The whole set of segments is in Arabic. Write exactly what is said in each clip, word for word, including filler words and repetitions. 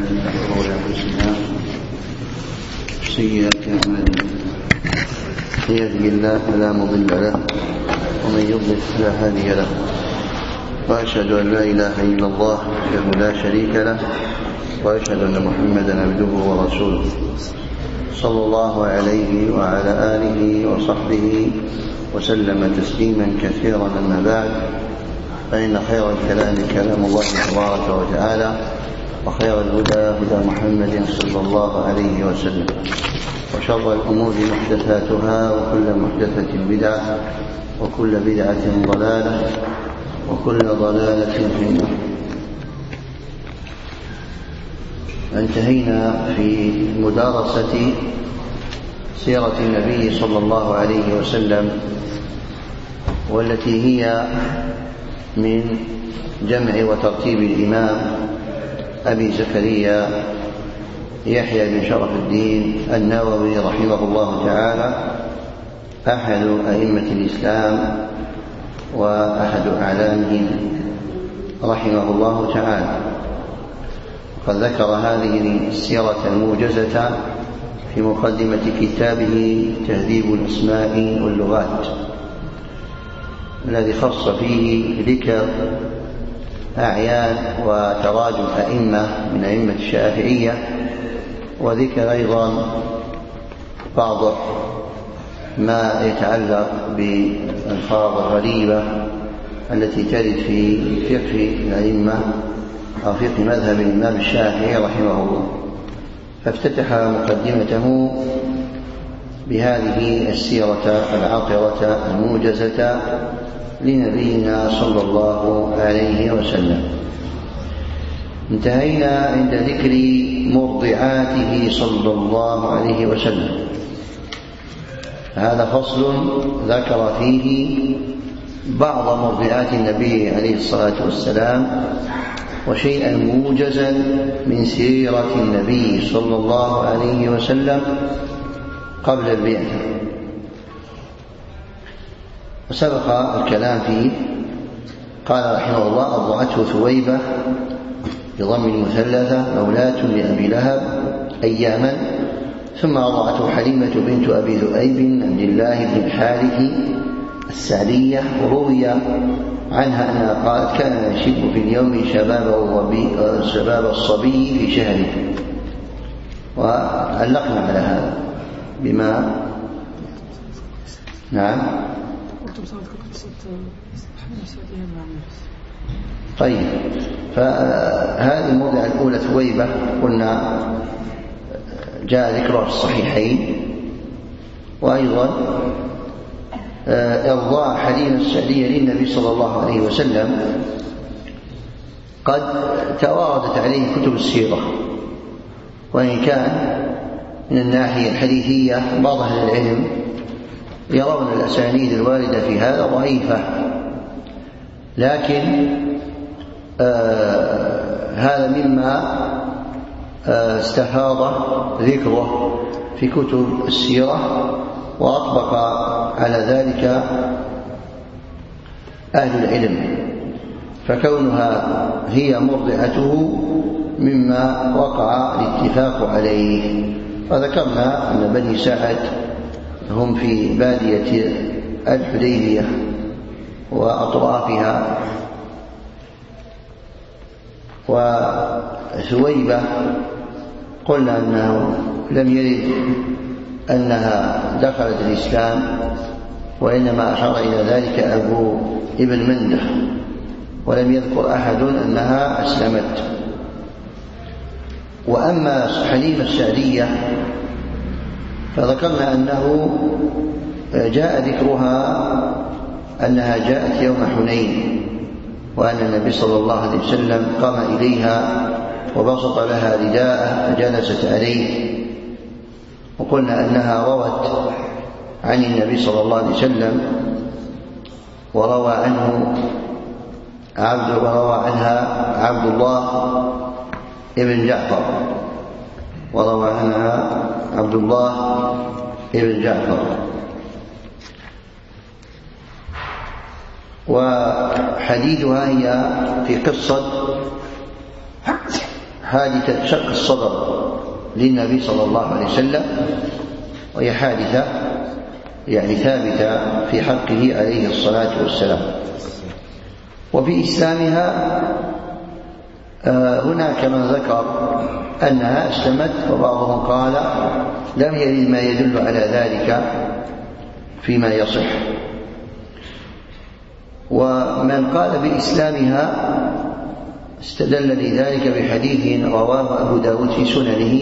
من شرور أنفسنا وسيئات أعمالنا، من يهده الله فلا مضل له ومن يضلل فلا هادي له، وأشهد أن لا إله إلا الله وحده لا شريك له، وأشهد أن محمدا عبده ورسوله صلى الله عليه وعلى آله وصحبه وسلم تسليما كثيرا. أما بعد، فإن خير الكلام كلام الله تبارك وتعالى، وخير الهدى هدى محمد صلى الله عليه وسلم، وشر الأمور محدثاتها، وكل محدثة بدعة، وكل بدعة ضلالة، وكل ضلالة في النار. انتهينا في مدارسة سيرة النبي صلى الله عليه وسلم، والتي هي من جمع وترتيب الإمام أبي زكريا يحيى بن شرف الدين النووي رحمه الله تعالى، أحد أئمة الإسلام وأحد أعلامهم رحمه الله تعالى. قد ذكر هذه السيرة الموجزة في مقدمة كتابه تهذيب الأسماء واللغات، الذي خص فيه ذكر أعيان وتراجم أئمة من أئمة الشافعية، وذكر أيضا بعض ما يتعلق بالألفاظ الغريبة التي ترد في فقه الأئمة أو فقه مذهب الإمام الشافعي رحمه الله. فافتتح مقدمته بهذه السيرة العطرة الموجزة لنبينا صلى الله عليه وسلم. انتهينا عند ذكر مرضعاته صلى الله عليه وسلم. هذا فصل ذكر فيه بعض مرضعات النبي عليه الصلاة والسلام، وشيئا موجزا من سيرة النبي صلى الله عليه وسلم قبل البعثة. وسبق الكلام فيه. قال رحمه الله: أرضعته ثويبة بضم المثلثة مولاة لأبي لهب أياما، ثم أرضعته حليمة بنت أبي ذؤيب عبد الله بن الحارث السعدية. وروي عنها أنها قالت: كان يشب في اليوم شباب الصبي في شهره. وعلقنا على هذا بما نعم طيب. فهذه الموضع الأولى ثويبة قلنا جاء ذكرها في الصحيحين، وأيضا إرضاع حليمة السعدية للنبي صلى الله عليه وسلم قد تواردت عليه كتب السيرة، وإن كان من الناحية الحديثية بعض أهل العلم يرون الأسانيد الواردة في هذا ضعيفة، لكن آه هذا مما آه استفاض ذكره في كتب السيرة، وأطبق على ذلك أهل العلم، فكونها هي مرضعته مما وقع الاتفاق عليه. وذكرنا أن بني سعد هم في بادية الحديبية وأطرافها، وثويبة قلنا أنه لم يرد أنها دخلت الإسلام، وإنما أشار إلى ذلك أبو ابن منده، ولم يذكر أحد أنها أسلمت. وأما حليمة السعدية فذكرنا أنه جاء ذكرها أنها جاءت يوم حنين، وأن النبي صلى الله عليه وسلم قام إليها وبسط لها رداءه فجلست عليه. وقلنا أنها روت عن النبي صلى الله عليه وسلم، وروى عنه عبد وروى عنها عبد الله ابن جعفر وروى عنها عبد الله ابن جعفر. وحديثها هي في قصة حادثة شق الصدر للنبي صلى الله عليه وسلم، وهي حادثة يعني ثابتة في حقه عليه الصلاة والسلام. وفي إسلامها هناك من ذكر أنها أسلمت، وبعضهم قال لم يرد ما يدل على ذلك فيما يصح. ومن قال بإسلامها استدل لذلك بحديث رواه أبو داود في سننه،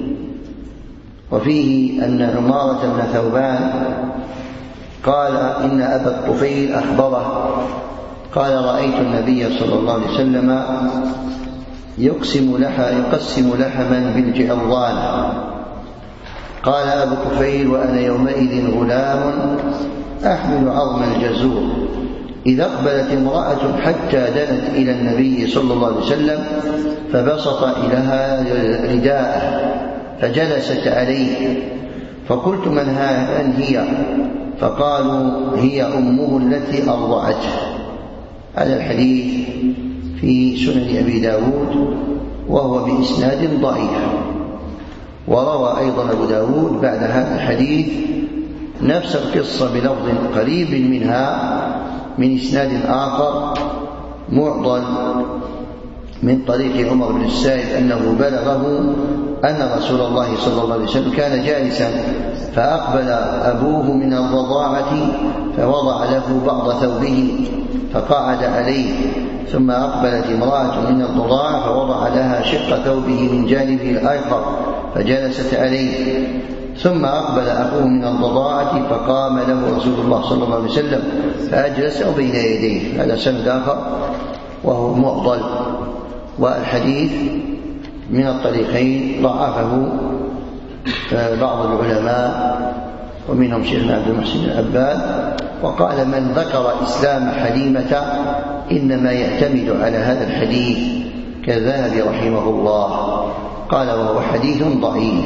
وفيه أن عمارة بن ثوبان قال إن أبا الطفيل أخبره قال رأيت النبي صلى الله عليه وسلم يقسم لحى يقسم لحما بالجعران. قال أبو الطفيل وأنا يومئذ غلام أحمل عظم الجزور، إذا أقبلت امرأة حتى دنت إلى النبي صلى الله عليه وسلم فبسط إليها رداءه فجلست عليه، فقلت من هي؟ فقالوا هي أمه التي أرضعته. هذا الحديث في سنن أبي داود وهو بإسناد ضعيف. وروى أيضا أبو داود بعد هذا الحديث نفس القصة بلفظ قريب منها من إسناد آخر معضل من طريق عمر بن السائب أنه بلغه أن رسول الله صلى الله عليه وسلم كان جالسا فأقبل أبوه من الرضاعة فوضع له بعض ثوبه فقعد عليه، ثم أقبلت امرأة من الرضاعة فوضع لها شق ثوبه من جانبه الآخر فجلست عليه، ثم أقبل أخوه من الرضاعة فقام له رسول الله صلى الله عليه وسلم فأجلسه بين يديه. هذا سند آخر وهو معضل، والحديث من الطريقين ضعفه بعض العلماء ومنهم شيخنا عبد المحسن العباد، وقال من ذكر إسلام حليمة إنما يعتمد على هذا الحديث كالذهبي رحمه الله، قال وهو حديث ضعيف.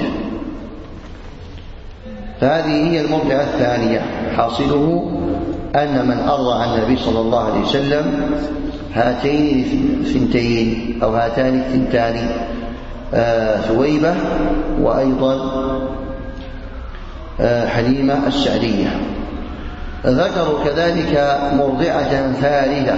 فهذه هي المرجعة الثانية. حاصله أن من أرضع النبي صلى الله عليه وسلم هاتين الثنتين أو هاتان الثنتان آه ثويبة وأيضا آه حليمة السعدية. ذكروا كذلك مرضعة ثالثة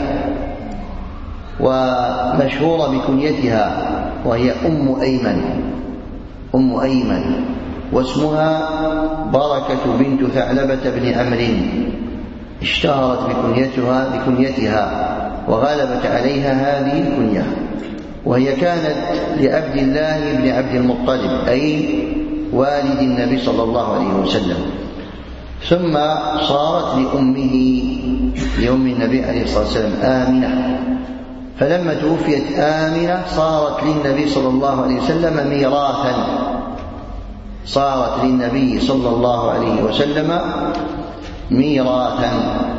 ومشهورة بكنيتها وهي أم أيمن أم أيمن واسمها بركة بنت ثعلبة بن عمرو، اشتهرت بكنيتها بكنيتها وغلبت عليها هذه الكنية، وهي كانت لعبد الله بن عبد المطلب أي والد النبي صلى الله عليه وسلم، ثم صارت لأمه لأم النبي عليه الصلاة والسلام آمنة، فلما توفيت آمنة صارت للنبي صلى الله عليه وسلم ميراثا صارت للنبي صلى الله عليه وسلم ميراثا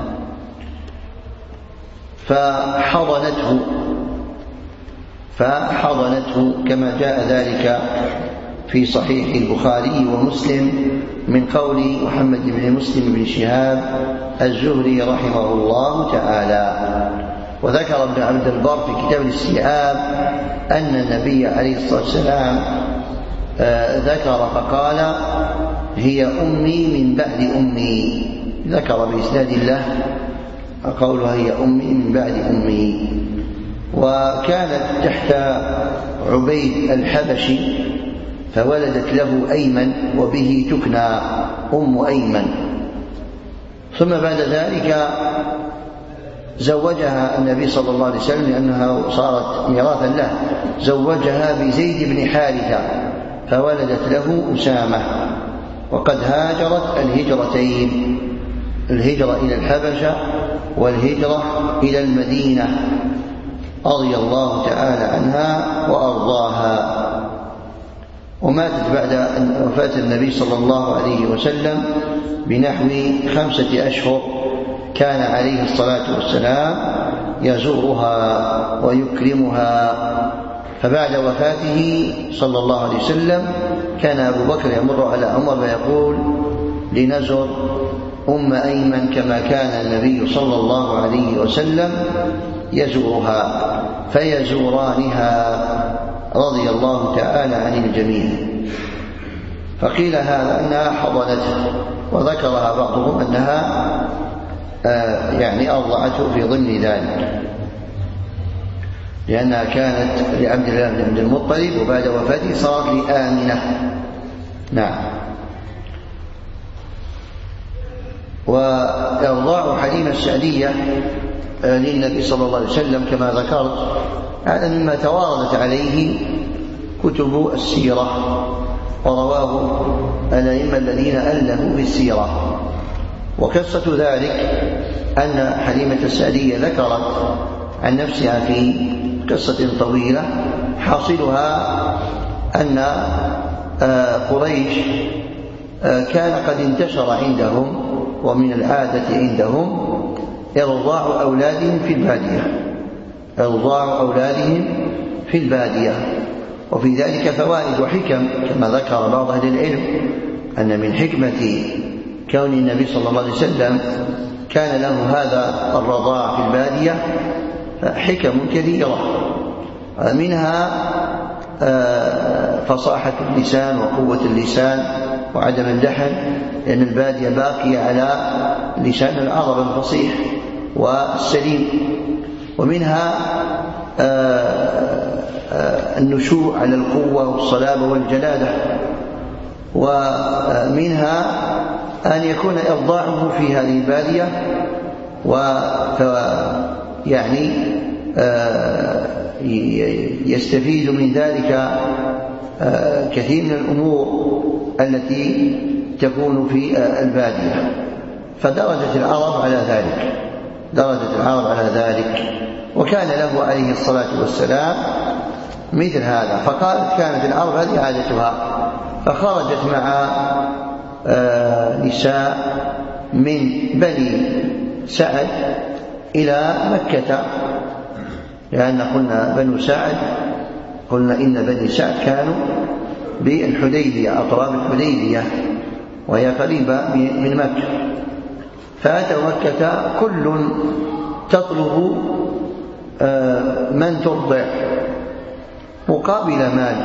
فحضنته فحضنته كما جاء ذلك في صحيح البخاري ومسلم من قول محمد بن مسلم بن شهاب الزهري رحمه الله تعالى. وذكر ابن عبد البر في كتاب الاستيعاب أن النبي عليه الصلاة والسلام ذكر فقال هي أمي من بعد أمي، ذكر بإسناد الله قولها هي أمي من بعد أمي. وكانت تحت عبيد الحبشي فولدت له أيمن وبه تكنى أم أيمن، ثم بعد ذلك زوجها النبي صلى الله عليه وسلم لأنها صارت ميراثا له، زوجها بزيد بن حارثة فولدت له أسامة، وقد هاجرت الهجرتين، الهجرة إلى الحبشة والهجرة إلى المدينة رضي الله تعالى عنها وأرضاها. وماتت بعد وفاة النبي صلى الله عليه وسلم بنحو خمسة أشهر، كان عليه الصلاة والسلام يزورها ويكرمها، فبعد وفاته صلى الله عليه وسلم كان أبو بكر يمر على عمر ويقول لنزر أم أيمن كما كان النبي صلى الله عليه وسلم يزورها، فيزورانها رضي الله تعالى عن الجميع. فقيل هذا أنها حضنته، وذكرها بعضهم أنها يعني أرضعته في ضمن ذلك، لأنها كانت لعبد الله بن عبد المطلب، وبعد وفاته صارت لآمنة. نعم. وإرضاع حليمة السعدية للنبي صلى الله عليه وسلم كما ذكرت هذا مما تواردت عليه كتب السيرة، ورواه الأئمة الذين ألفوا في السيرة. وقصة ذلك أن حليمة السعدية ذكرت عن نفسها في قصة طويلة، حاصلها أن قريش كان قد انتشر عندهم ومن العادة عندهم إرضاع أولادهم في البادية، إرضاع أولادهم في البادية. وفي ذلك فوائد وحكم كما ذكر بعض أهل العلم، أن من حكمة كون النبي صلى الله عليه وسلم كان له هذا الرضاع في البادية حكم كثيرة، منها فصاحة اللسان وقوة اللسان وعدم اللحن، لأن البادية باقية على لسان العرب الفصيح والسليم. ومنها النشوء على القوة والصلابة والجلالة. ومنها أن يكون إرضاعه في هذه البادية يعني يستفيد من ذلك كثير من الأمور التي تكون في البادية. فدرجة العرب على ذلك، درجة العرب على ذلك، وكان له عليه الصلاة والسلام مثل هذا. فقالت كانت العرب هذه عادتها، فخرجت مع نساء من بني سعد إلى مكة، لأن قلنا بنو سعد، قلنا إن بني سعد كانوا بالحديبية، أطراف الحديبية، وهي قريبة من مكة. فأتوا مكة كل تطلب من ترضع مقابل مال،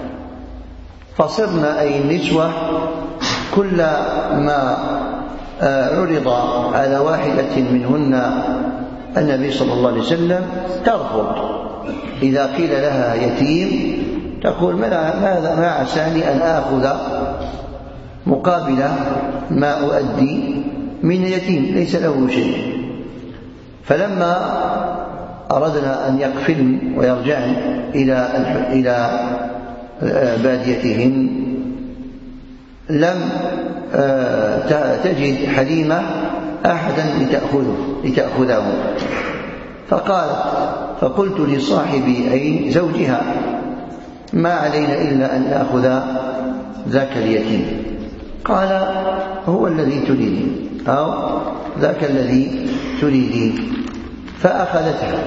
فصرنا أي النسوة كل ما عرض على واحدة منهن النبي صلى الله عليه وسلم ترفض. إذا قيل لها يتيم تقول ماذا ما عساني أن آخذ مقابل ما أؤدي من يتيم ليس له شيء. فلما أردنا أن يقفلن ويرجعن إلى إلى باديتهن لم تجد حليمة أحدا لتأخذه لتأخذه فقالت فقلت لصاحبي أي زوجها ما علينا إلا أن نأخذ ذاك اليتيم. قال هو الذي تريدين أو ذاك الذي تريدين. فأخذتها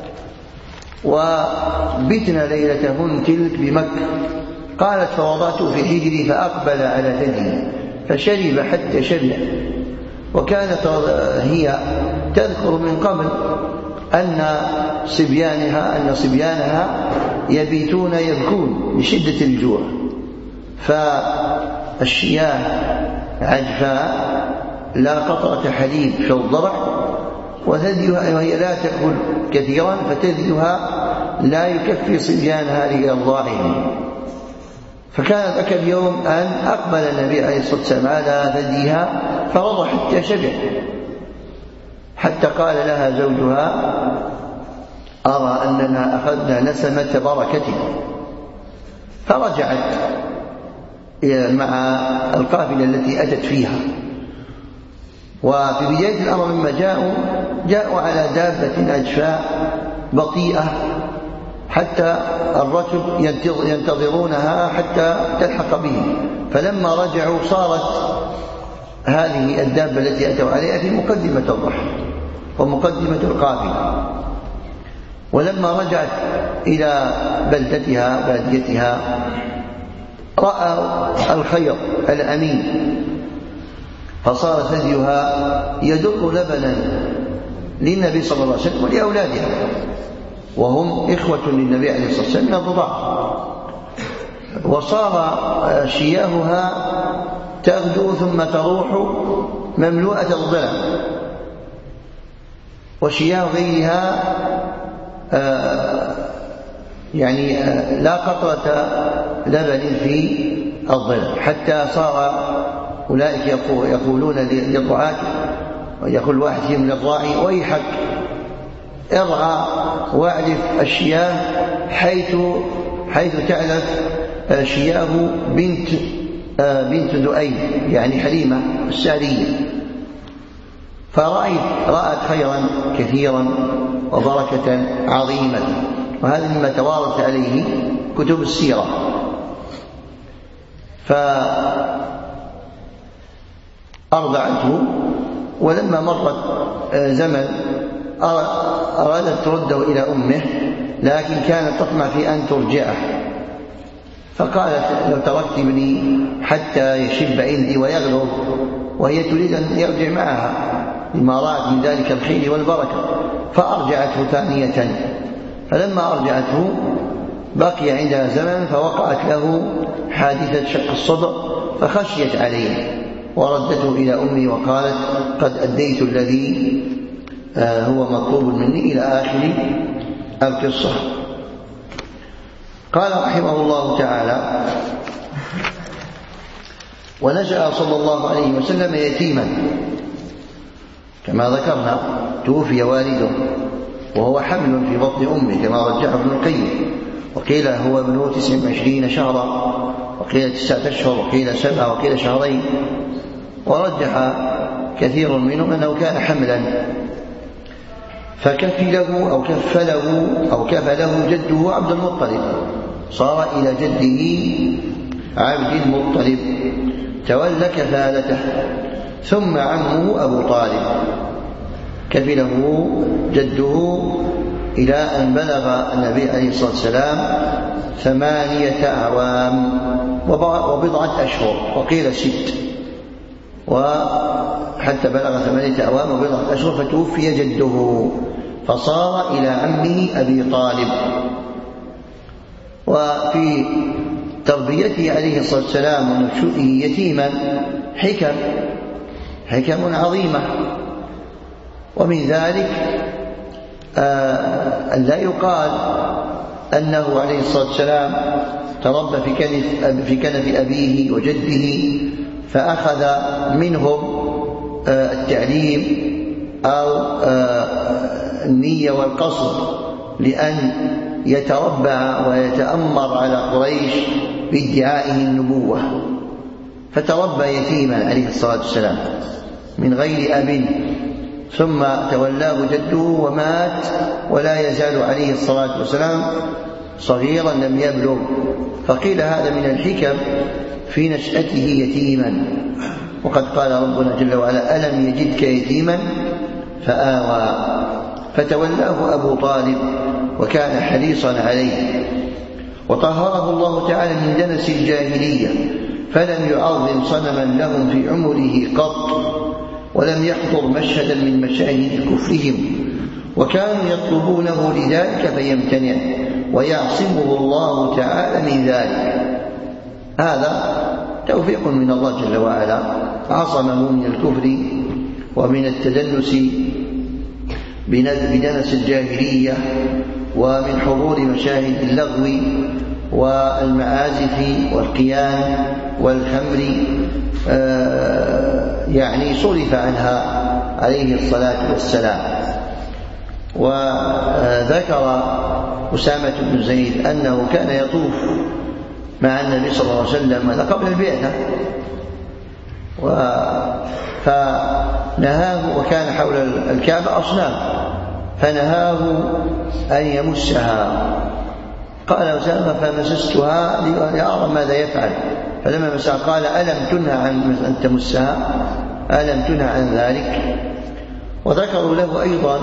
وبتنا ليلتهن تلك بمكة. قالت فوضعته في حجري فأقبل على ثدي فشرب حتى شبع. وكانت هي تذكر من قبل أن صبيانها أن صبيانها يبيتون يبكون لشدة الجوع، فالشياه عجفاء لا قطرة حليب في الضرع، وثديها وهي لا تأكل كثيرا فتثديها لا يكفي صبيانها لإرضاعهم. فكان ذاك اليوم أن أقبل النبي عليه الصلاة والسلام على ثديها فرضى حتى شبع، حتى قال لها زوجها أرى أننا أخذنا نسمة بركتك. فرجعت مع القافلة التي أتت فيها. وفي بداية الأمر لما جاءوا جاءوا على دابة أجفاء بطيئة حتى الركب ينتظرونها حتى تلحق به. فلما رجعوا صارت هذه الدابة التي أتوا عليها في مقدمة الرحل ومقدمة القافلة. ولما رجعت إلى بلدتها باديتها رأى الخير الأمين، فصار ثديها يدر لبنا للنبي صلى الله عليه وسلم ولأولادها. وهم إخوة للنبي عليه الصلاة والسلام من الرضاعة. وصار شياهها تغدو ثم تروح مملوءة الضلع، وشياه غيرها يعني لا قطرة لبن في الضلع، حتى صار أولئك يقولون للرعاة، ويقول واحد فيهم للراعي: ويحك ارعى واعلف الشياه حيث حيث تعلف شياه بنت بنت ذؤيب، يعني حليمة السعدية. فرأيت رأت خيرا كثيرا وبركة عظيمة، وهذا مما توارث عليه كتب السيرة. فأرضعته، ولما مرت زمن أرادت ترده إلى أمه، لكن كانت تطمع في أن ترجعه، فقالت: لو تركت ابني حتى يشب عندي ويغلب، وهي تريد أن يرجع معها لما رأت من ذلك الخير والبركة. فأرجعته ثانية، فلما أرجعته بقي عندها زمن، فوقعت له حادثة شق الصدر، فخشيت عليه وردته إلى أمي وقالت: قد أديت الذي هو مطلوب مني، إلى آخر القصة. قال رحمه الله تعالى: ونشأ صلى الله عليه وسلم يتيما كما ذكرنا، توفي والده وهو حمل في بطن أمه كما رجح ابن القيم، وقيل هو ابن تسع وعشرين شهرا، وقيل تسعة أشهر، وقيل سبعة، وقيل شهرين، ورجح كثير منهم أنه كان حملا. فكفله أو كفله أو كفله جده عبد المطلب، صار إلى جده عبد المطلب، تولى كفالته. ثم عمه أبو طالب كفله جده إلى أن بلغ النبي عليه الصلاة والسلام ثمانية أعوام وبضعة أشهر، وقيل ست، وحتى بلغ ثمانية أعوام وبضعة أشهر فتوفي جده، فصار إلى عمه أبي طالب. وفي تربيته عليه الصلاة والسلام ونشوئه يتيما حكم حكم عظيمة، ومن ذلك آه أن لا يقال أنه عليه الصلاة والسلام تربى في كنف, في كنف أبيه وجده فأخذ منهم آه التعليم أو آه النية والقصد لأن يتربع ويتأمر على قريش بادعائه النبوة، فتربى يتيما عليه الصلاة والسلام من غير أب، ثم تولاه جده ومات ولا يزال عليه الصلاة والسلام صغيرا لم يبلغ. فقيل هذا من الحكم في نشأته يتيما. وقد قال ربنا جل وعلا: ألم يجدك يتيما فآوى، فتولاه أبو طالب وكان حريصا عليه. وطهره الله تعالى من دنس الجاهلية، فلم يعظم صنما لهم في عمره قط، ولم يحضر مشهدا من مشاهد كفرهم، وكانوا يطلبونه لذلك فيمتنع، ويعصمه الله تعالى من ذلك. هذا توفيق من الله جل وعلا، عصمه من الكفر ومن التدنس بدنس الجاهلية، ومن حضور مشاهد اللغو والمعازف والقيان والخمر، يعني صرف عنها عليه الصلاة والسلام. وذكر أسامة بن زيد أنه كان يطوف مع النبي صلى الله عليه وسلم هذا قبل البعثة، فنهاه، وكان حول الكعبة أصنام، فنهاه أن يمسها. قال أسامة: فمسستها لأرى ماذا يفعل، فلما مسها قال: ألم تنهى عن أن تمسها؟ ألم تنهى عن ذلك؟ وذكروا له أيضا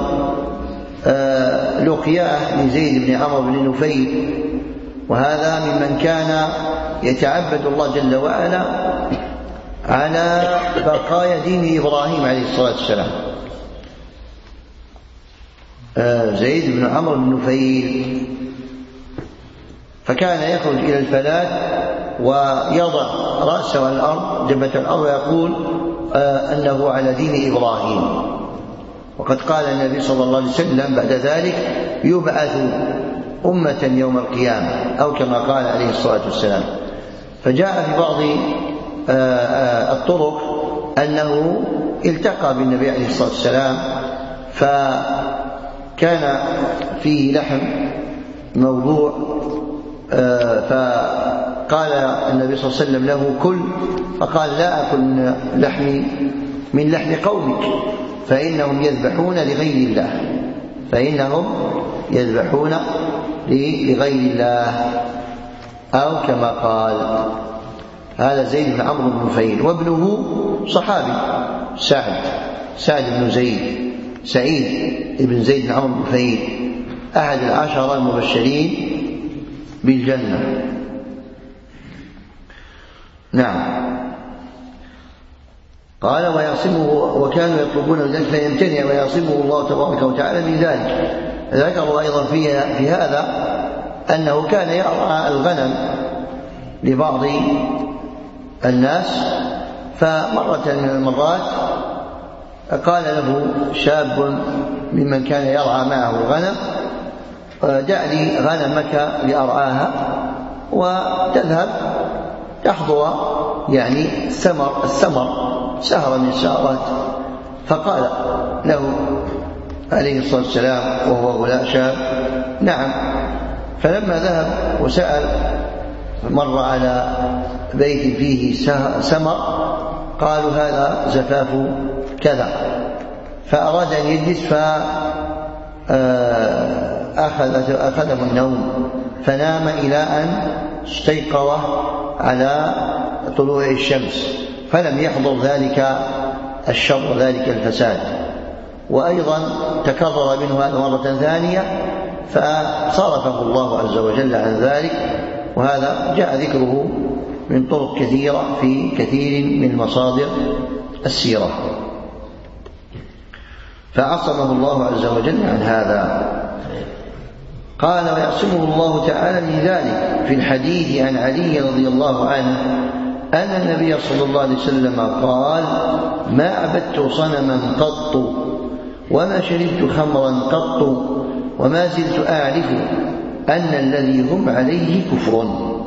لقياه لزيد بن عمرو بن نفيل، وهذا ممن كان يتعبد الله جل وعلا على بقايا دين إبراهيم عليه الصلاة والسلام. زيد بن عمرو بن نفيل، فكان يخرج إلى الفلاة ويضع رأسه على الأرض جبهة الأرض ويقول أنه على دين إبراهيم. وقد قال النبي صلى الله عليه وسلم بعد ذلك يبعث أمة يوم القيامة، أو كما قال عليه الصلاة والسلام. فجاء في بعض الطرق أنه التقى بالنبي عليه الصلاة والسلام، فكان فيه لحم موضوع، فقال النبي صلى الله عليه وسلم له كل، فقال لا أكل من لحم من لحم قومك فإنهم يذبحون لغير الله فإنهم يذبحون لغير الله، أو كما قال. هذا زيد بن عمرو بن نفيل، وابنه صحابي سعد سعد بن زيد سعيد بن زيد بن عمرو بن نفيل، أحد العشرة المبشرين بالجنة. نعم. قال ويعصمه، وكانوا يطلبون ذلك فيمتنع ويعصمه الله تبارك وتعالى من ذلك. ذكروا أيضا في, في هذا أنه كان يرعى الغنم لبعض الناس، فمرة من المرات قال له شاب ممن كان يرعى معه الغنم دع لي غنمك لأرعاها وتذهب تحضر يعني الثمر الثمر سهرة من السهرات. فقال له عليه الصلاة والسلام وهو غلام شاب نعم. فلما ذهب وسأل مر على بيت فيه ثمر قالوا هذا زفاف كذا، فأراد أن يجلس فأخذه النوم فنام إلى أن استيقظ على طلوع الشمس، فلم يحضر ذلك الشر ذلك الفساد. وأيضا تكرر منه هذا مرة ثانية فصرفه الله عز وجل عن ذلك، وهذا جاء ذكره من طرق كثيرة في كثير من مصادر السيرة، فعصمه الله عز وجل عن هذا. قال ويعصمه الله تعالى من ذلك في الحديث عن علي رضي الله عنه أن النبي صلى الله عليه وسلم قال ما عبدت صنما قط وما شربت خمرا قط وما زلت أعرف أن الذي هم عليه كفر.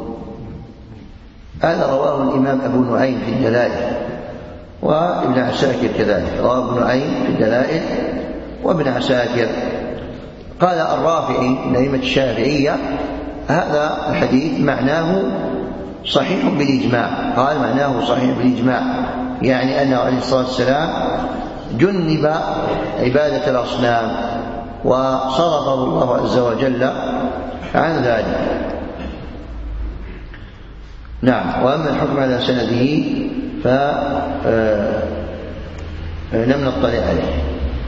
هذا رواه الإمام أبو نعيم في الدلائل وابن عساكر كذلك، رواه ابن نعيم في الدلائل وابن عساكر. قال الرافعي من أئمة الشافعية هذا الحديث معناه صحيح بالإجماع، قال معناه صحيح بالإجماع، يعني أنه عليه الصلاة والسلام جنب عبادة الأصنام وصرفه الله عز وجل عن ذلك. نعم. وأما الحكم على سنده فلم نطلع عليه.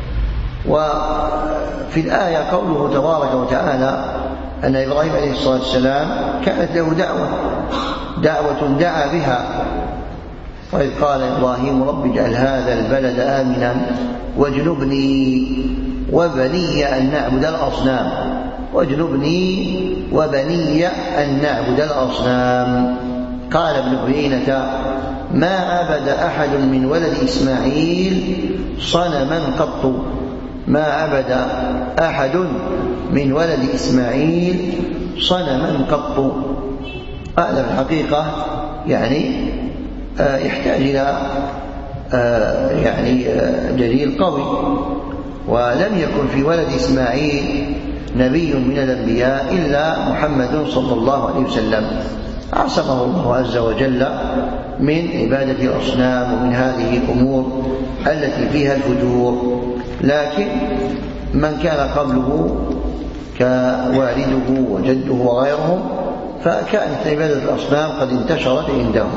وفي الآية قوله تبارك وتعالى أن إبراهيم عليه الصلاة والسلام كانت له دعوة دعوة دعا بها، وإذ قال إبراهيم رب اجعل هذا البلد آمنا واجنبني وبني أن نعبد الأصنام واجنبني وبني أن نعبد الأصنام. قال ابن عيينة ما عبد أحد من ولد إسماعيل صنما قط، ما عبد أحد من ولد إسماعيل صنما قط. هذا في الحقيقة يعني يحتاج إلى يعني دليل قوي، ولم يكن في ولد إسماعيل نبي من الأنبياء إلا محمد صلى الله عليه وسلم، عصمه الله عز وجل من عبادة الأصنام ومن هذه الأمور التي فيها الفجور. لكن من كان قبله كوالده وجده وغيرهم فكانت عبادة الأصنام قد انتشرت عندهم.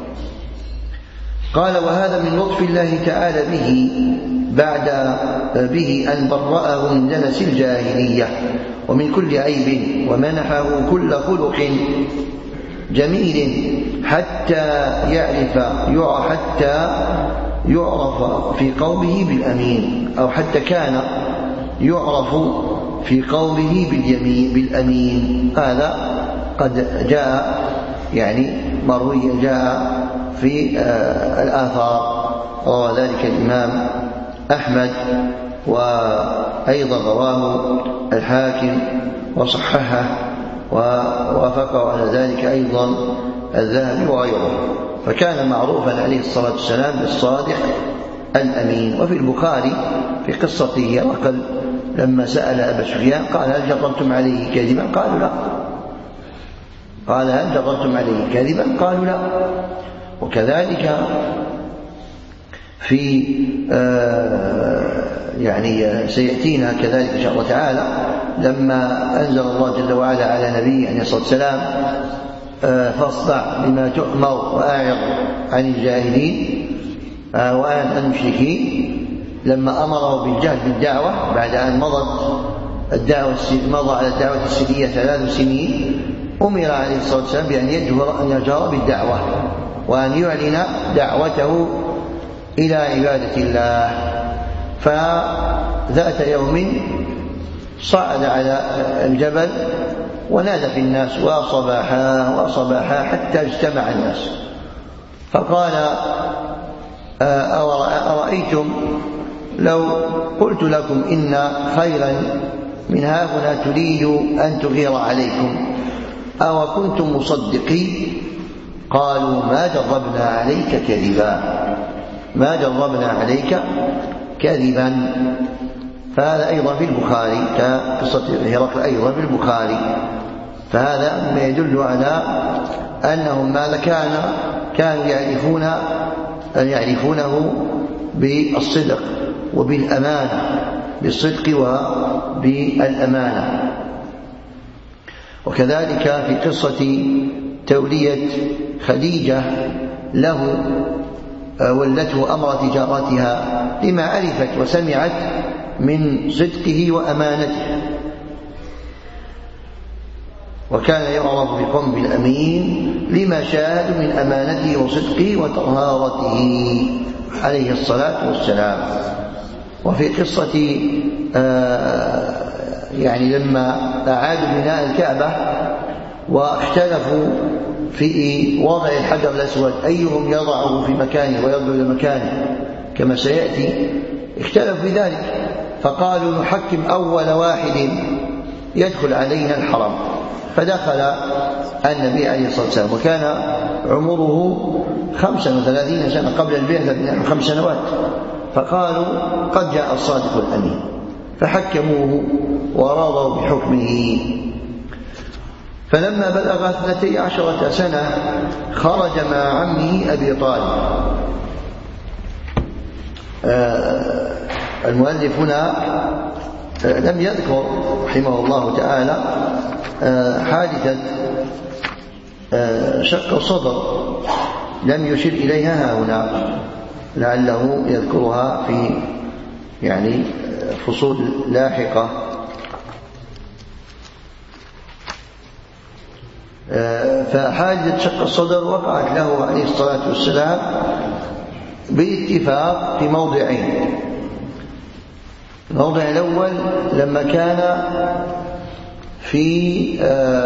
قال وهذا من لطف الله تعالى به بعد به أن برأه من دنس الجاهلية ومن كل عيب ومنحه كل خلق جميل حتى يعرف حتى يعرف في قومه بالأمين، أو حتى كان يعرف في قوله باليمين بالأمين. هذا قد جاء يعني مروي جاء في الآثار، روى ذلك الإمام أحمد، وأيضا رواه الحاكم وصححه، ووافقه على ذلك أيضا الذهبي وغيره. فكان معروفا عليه الصلاة والسلام بالصادق الأمين. وفي البخاري في قصته هرقل لما سأل أبا سفيان قال هل جربتم عليه كذبا؟ قالوا لا. قال هل جربتم عليه كذبا؟ قالوا لا. وكذلك في آه يعني سيأتينا كذلك إن شاء الله تعالى لما أنزل الله جل وعلا على نبيه عليه الصلاة والسلام آه فاصدع بما تؤمر وأعرض عن الجاهلين آه وأعرض عن المشركين، لما أمره بالجهد بالدعوة بعد أن مضت الدعوة مضى على الدعوة السرية ثلاث سنين، أمر عليه الصلاة والسلام بأن يجهر أن يجهر بالدعوة وأن يعلن دعوته إلى عبادة الله. فذات يوم صعد على الجبل ونادى في الناس وصباحا وصباحا حتى اجتمع الناس، فقال أرأيتم لو قلت لكم إن خيرا من هاهنا تريد أن تغير عليكم أو كنتم مصدقين؟ قالوا ما جربنا عليك كذبا، ما جربنا عليك كذبا. فهذا أيضا في البخاري كقصة هرقل أيضا في البخاري. فهذا ما يدل على أنهم ماذا كان كانوا يعرفون يعرفونه بالصدق وبالأمانة، بالصدق وبالأمانة. وكذلك في قصة تولية خديجة له ولته أمر تجارتها لما عرفت وسمعت من صدقه وأمانته، وكان يعرف بقوم بالأمين لما شاهد من أمانته وصدقه وطهارته عليه الصلاة والسلام. وفي قصة آه يعني لما أعادوا بناء الكعبة واختلفوا في وضع الحجر الأسود أيهم يضعه في مكانه ويضع إلى مكانه كما سيأتي، اختلفوا في ذلك، فقالوا نحكم أول واحد يدخل علينا الحرم. فدخل النبي عليه الصلاة والسلام وكان عمره خمسا وثلاثين سنة قبل البعثة بنحو خمس سنوات، فقالوا قد جاء الصادق الأمين، فحكموه ورضوا بحكمه. فلما بلغ اثنتي عشرة سنة خرج مع عمه أبي طالب. آه المؤلف هنا آه لم يذكر رحمه الله تعالى آه حادثة آه شق الصدر، لم يشر إليها هنا، لعله يذكرها في يعني فصول لاحقة. فحادثة شق الصدر وقعت له عليه الصلاة والسلام باتفاق في موضعين. الموضع الأول لما كان في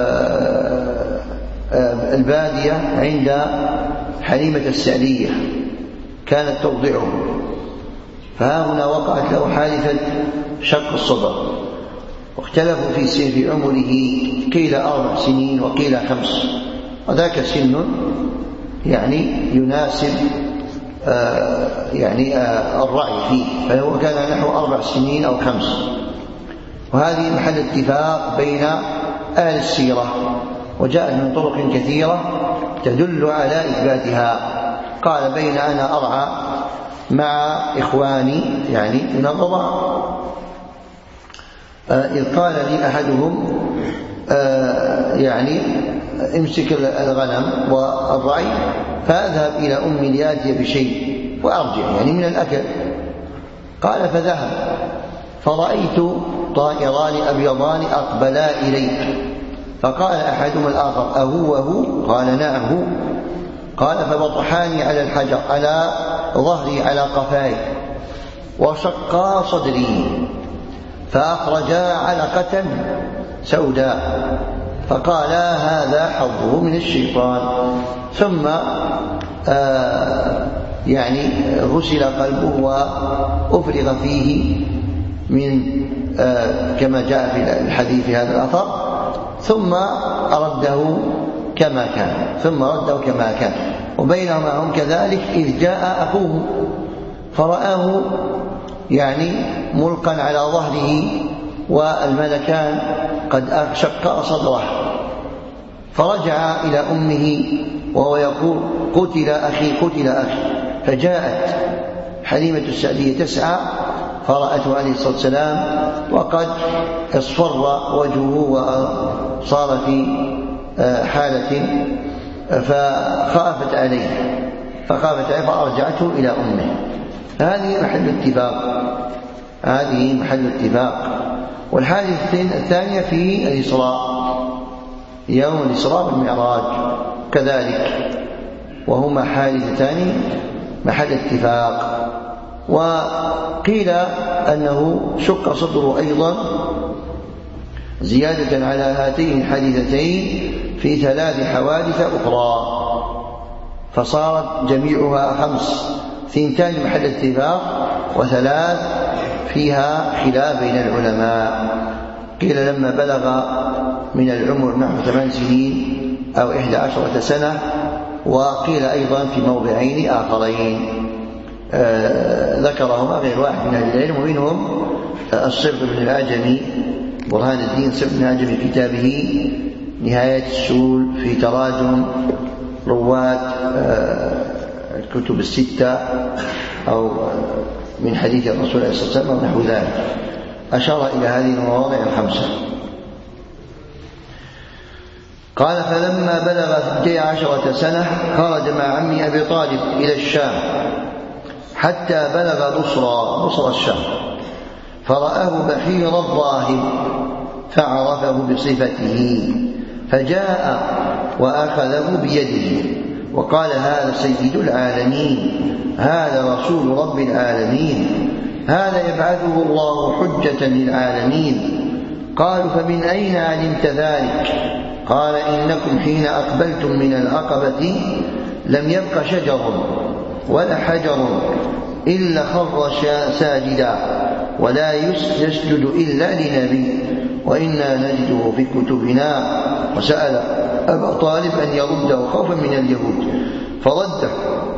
البادية عند حليمة السعدية كانت ترضعه، فهنا وقعت له حادثة شق الصدر، واختلفوا في سن في عمره، قيل أربع سنين وقيل خمس، وذاك سن يعني يناسب آه يعني آه الرأي فيه، فهو كان نحو أربع سنين أو خمس. وهذه محل اتفاق بين أهل السيرة، وجاءت من طرق كثيرة تدل على إثباتها. قال بين أنا أرعى مع إخواني يعني من الرضاع، إذ قال لي أحدهم آه يعني امسك الغنم والرعي فأذهب إلى أمي لآتي بشيء وأرجع يعني من الأكل. قال فذهب فرأيت طائران أبيضان أقبلا إليك، فقال أحدهما الآخر أهو هو؟ قال نعم هو. قال فبطحاني على الحجر على ظهري على قفاي وشقا صدري، فأخرجا علقة سوداء فقالا هذا حظه من الشيطان. ثم آه يعني غسل قلبه وأفرغ فيه من آه كما جاء في الحديث في هذا الأثر، ثم رده كما كان ثم رده كما كان وبينما هم كذلك إذ جاء أخوه فرآه يعني ملقا على ظهره والملكان قد شقا صدره، فرجع إلى أمه وهو يقول قتل أخي قتل أخي. فجاءت حليمة السعدية تسعى فرأته عليه الصلاة والسلام وقد اصفر وجهه وصار في حالة فخافت عليه فخافت عليه فرجعته إلى أمه. هذه محل اتفاق هذه محل اتفاق. والحادثة الثانية في الإسراء يوم الإسراء والمعراج كذلك، وهما حادثتان محل اتفاق. وقيل أنه شق صدره أيضا زيادة على هاتين الحادثتين في ثلاث حوادث أخرى، فصارت جميعها خمس، ثنتان محل اتفاق وثلاث فيها خلاف بين العلماء. قيل لما بلغ من العمر نحو ثمان سنين أو إحدى عشرة سنة، وقيل أيضا في موضعين آخرين آه ذكرهما غير واحد من أهل العلم، ومنهم الصبغ بن العجمي برهان الدين صبغ بن العجمي في كتابه نهاية السول في تراجم رواة آه الكتب الستة أو من حديث الرسول عليه الصلاة والسلام ونحو ذلك، أشار إلى هذه المواضع الخمسة. قال فلما بلغ اثنتي عشرة سنة خرج مع عمي أبي طالب إلى الشام حتى بلغ بصرى بصرى الشام، فرآه بحير الظاهر فعرفه بصفته فجاء وأخذه بيده وقال هذا سيد العالمين، هذا رسول رب العالمين، هذا يبعثه الله حجة للعالمين. قالوا فمن أين علمت ذلك؟ قال إنكم حين أقبلتم من العقبة لم يبق شجر ولا حجر إلا خر ساجدا ولا يسجد إلا لنبي، وإنا نجده في كتبنا، وسأل أبا طالب أن يرده خوفا من اليهود فرده.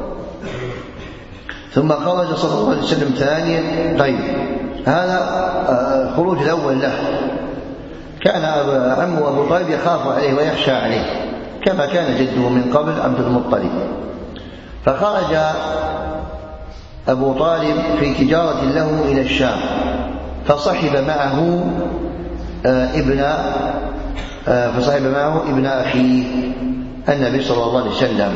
ثم خرج صلى الله عليه وسلم ثانيا. طيب هذا الخروج الأول له، كان عمه أبو طالب يخاف عليه ويخشى عليه كما كان جده من قبل عبد المطلب، فخرج أبو طالب في تجارة له إلى الشام، فصحب معه ابن فصحب معه ابن أخيه النبي صلى الله عليه وسلم،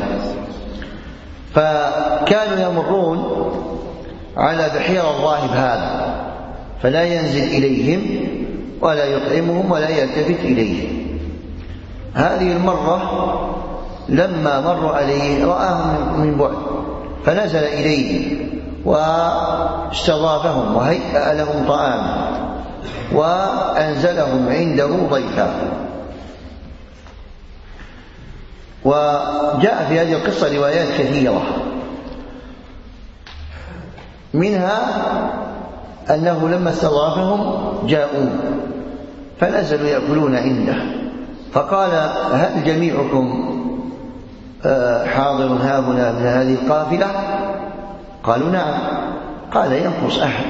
فكانوا يمرون على بحير الراهب هذا فلا ينزل إليهم ولا يطعمهم ولا يلتفت إليهم. هذه المرة لما مر عليه رآهم من بعد فنزل إليهم واستضافهم وهيأ لهم طعاما وأنزلهم عنده ضيفا. وجاء في هذه القصة روايات كثيرة، منها أنه لما استضافهم جاءوا فنزلوا يأكلون عنده، فقال هل جميعكم حاضر هاهنا من هذه القافلة؟ قالوا نعم. قال ينقص أحد،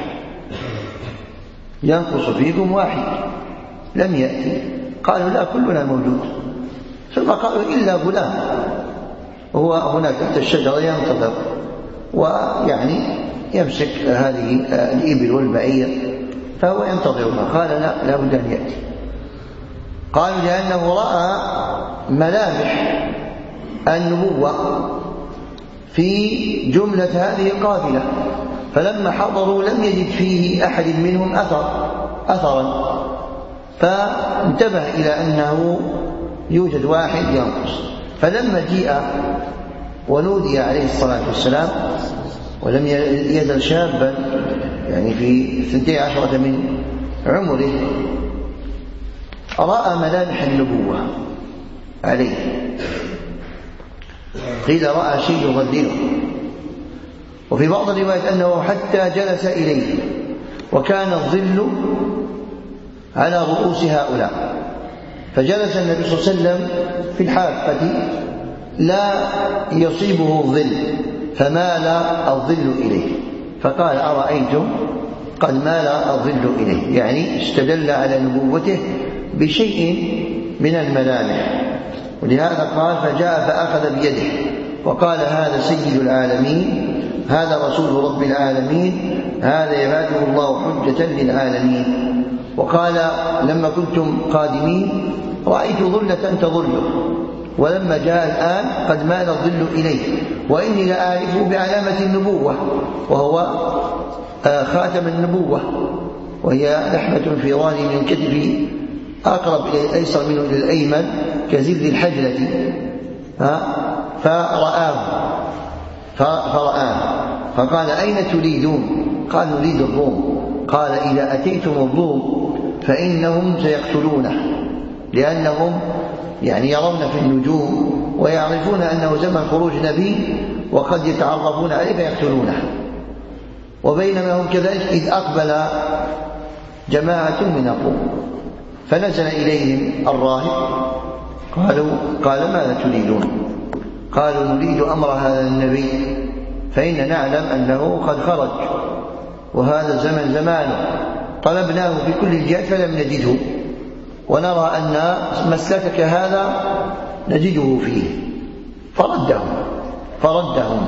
ينقص فيكم واحد لم يأتي. قالوا لا كلنا موجود. ثم قالوا إلا غلام هو هناك تحت الشجرة ينتظر ويعني يمسك هذه الإبل والبعير فهو ينتظرها. قال لا لا بد أن يأتي. قالوا لأنه رأى ملامح النبوة في جملة هذه القافلة، فلما حضروا لم يجد فيه أحد منهم أثر أثرا، فانتبه إلى أنه يوجد واحد ينقص. فلما جيء ونودي عليه الصلاة والسلام ولم يزل شابا يعني في ثنتي عشرة من عمره رأى ملامح النبوة عليه، قيل رأى شيء يظلله، وفي بعض الروايات أنه حتى جلس إليه وكان الظل على رؤوس هؤلاء، فجلس النبي صلى الله عليه وسلم في الحافة لا يصيبه الظل فمال الظل إليه، فقال أرأيتم قد مال الظل إليه، يعني استدل على نبوته بشيء من الملامح. ولهذا قال فجاء فأخذ بيده وقال هذا سيد العالمين، هذا رسول رب العالمين، هذا يبعثه الله حجة للعالمين. وقال لما كنتم قادمين رأيت ظلة تظله، ولما جاء الآن قد مال الظل إليه، وإني لأعرفه بعلامة النبوة وهو خاتم النبوة، وهي لحمة في ظهر من الكتف أقرب إلى الأيسر منه إلى الأيمن كزل الحجلة، فرآه فرآه فقال أين تريدون؟ قال نريد الروم. قال إذا أتيتم الروم فإنهم سيقتلونه، لأنهم يعني يرون في النجوم ويعرفون أنه زمن خروج نبي وقد يتعرفون عليه فيقتلونه. وبينما هم كذلك إذ أقبل جماعة من الروم فنزل إليهم الراهب، قالوا قال ماذا تريدون؟ قالوا نريد أمر هذا النبي، فإن نعلم أنه قد خرج وهذا الزمن زمانه، طلبناه في كل الجهات فلم نجده، ونرى أن مسلكك هذا نجده فيه، فردهم فردهم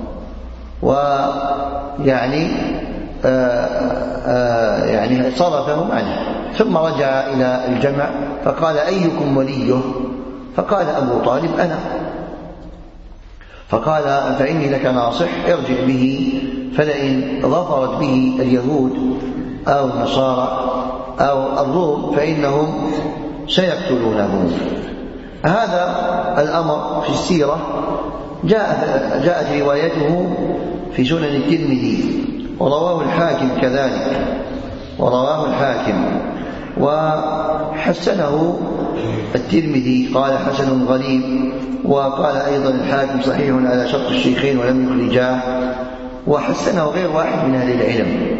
ويعني آآ آآ يعني صرفهم عنه، ثم رجع إلى الجمع فقال أيكم وليه؟ فقال أبو طالب أنا. فقال فإني لك ناصح، ارجع به، فلئن ظفرت به اليهود أو النصارى أو الروم فإنهم سيقتلونه. هذا الأمر في السيرة جاءت جاءت روايته في سنن الترمذي، ورواه الحاكم كذلك، ورواه الحاكم وحسنه الترمذي قال حسن غريب، وقال أيضا الحاكم صحيح على شرط الشيخين ولم يخرجاه، وحسنه غير واحد من أهل العلم.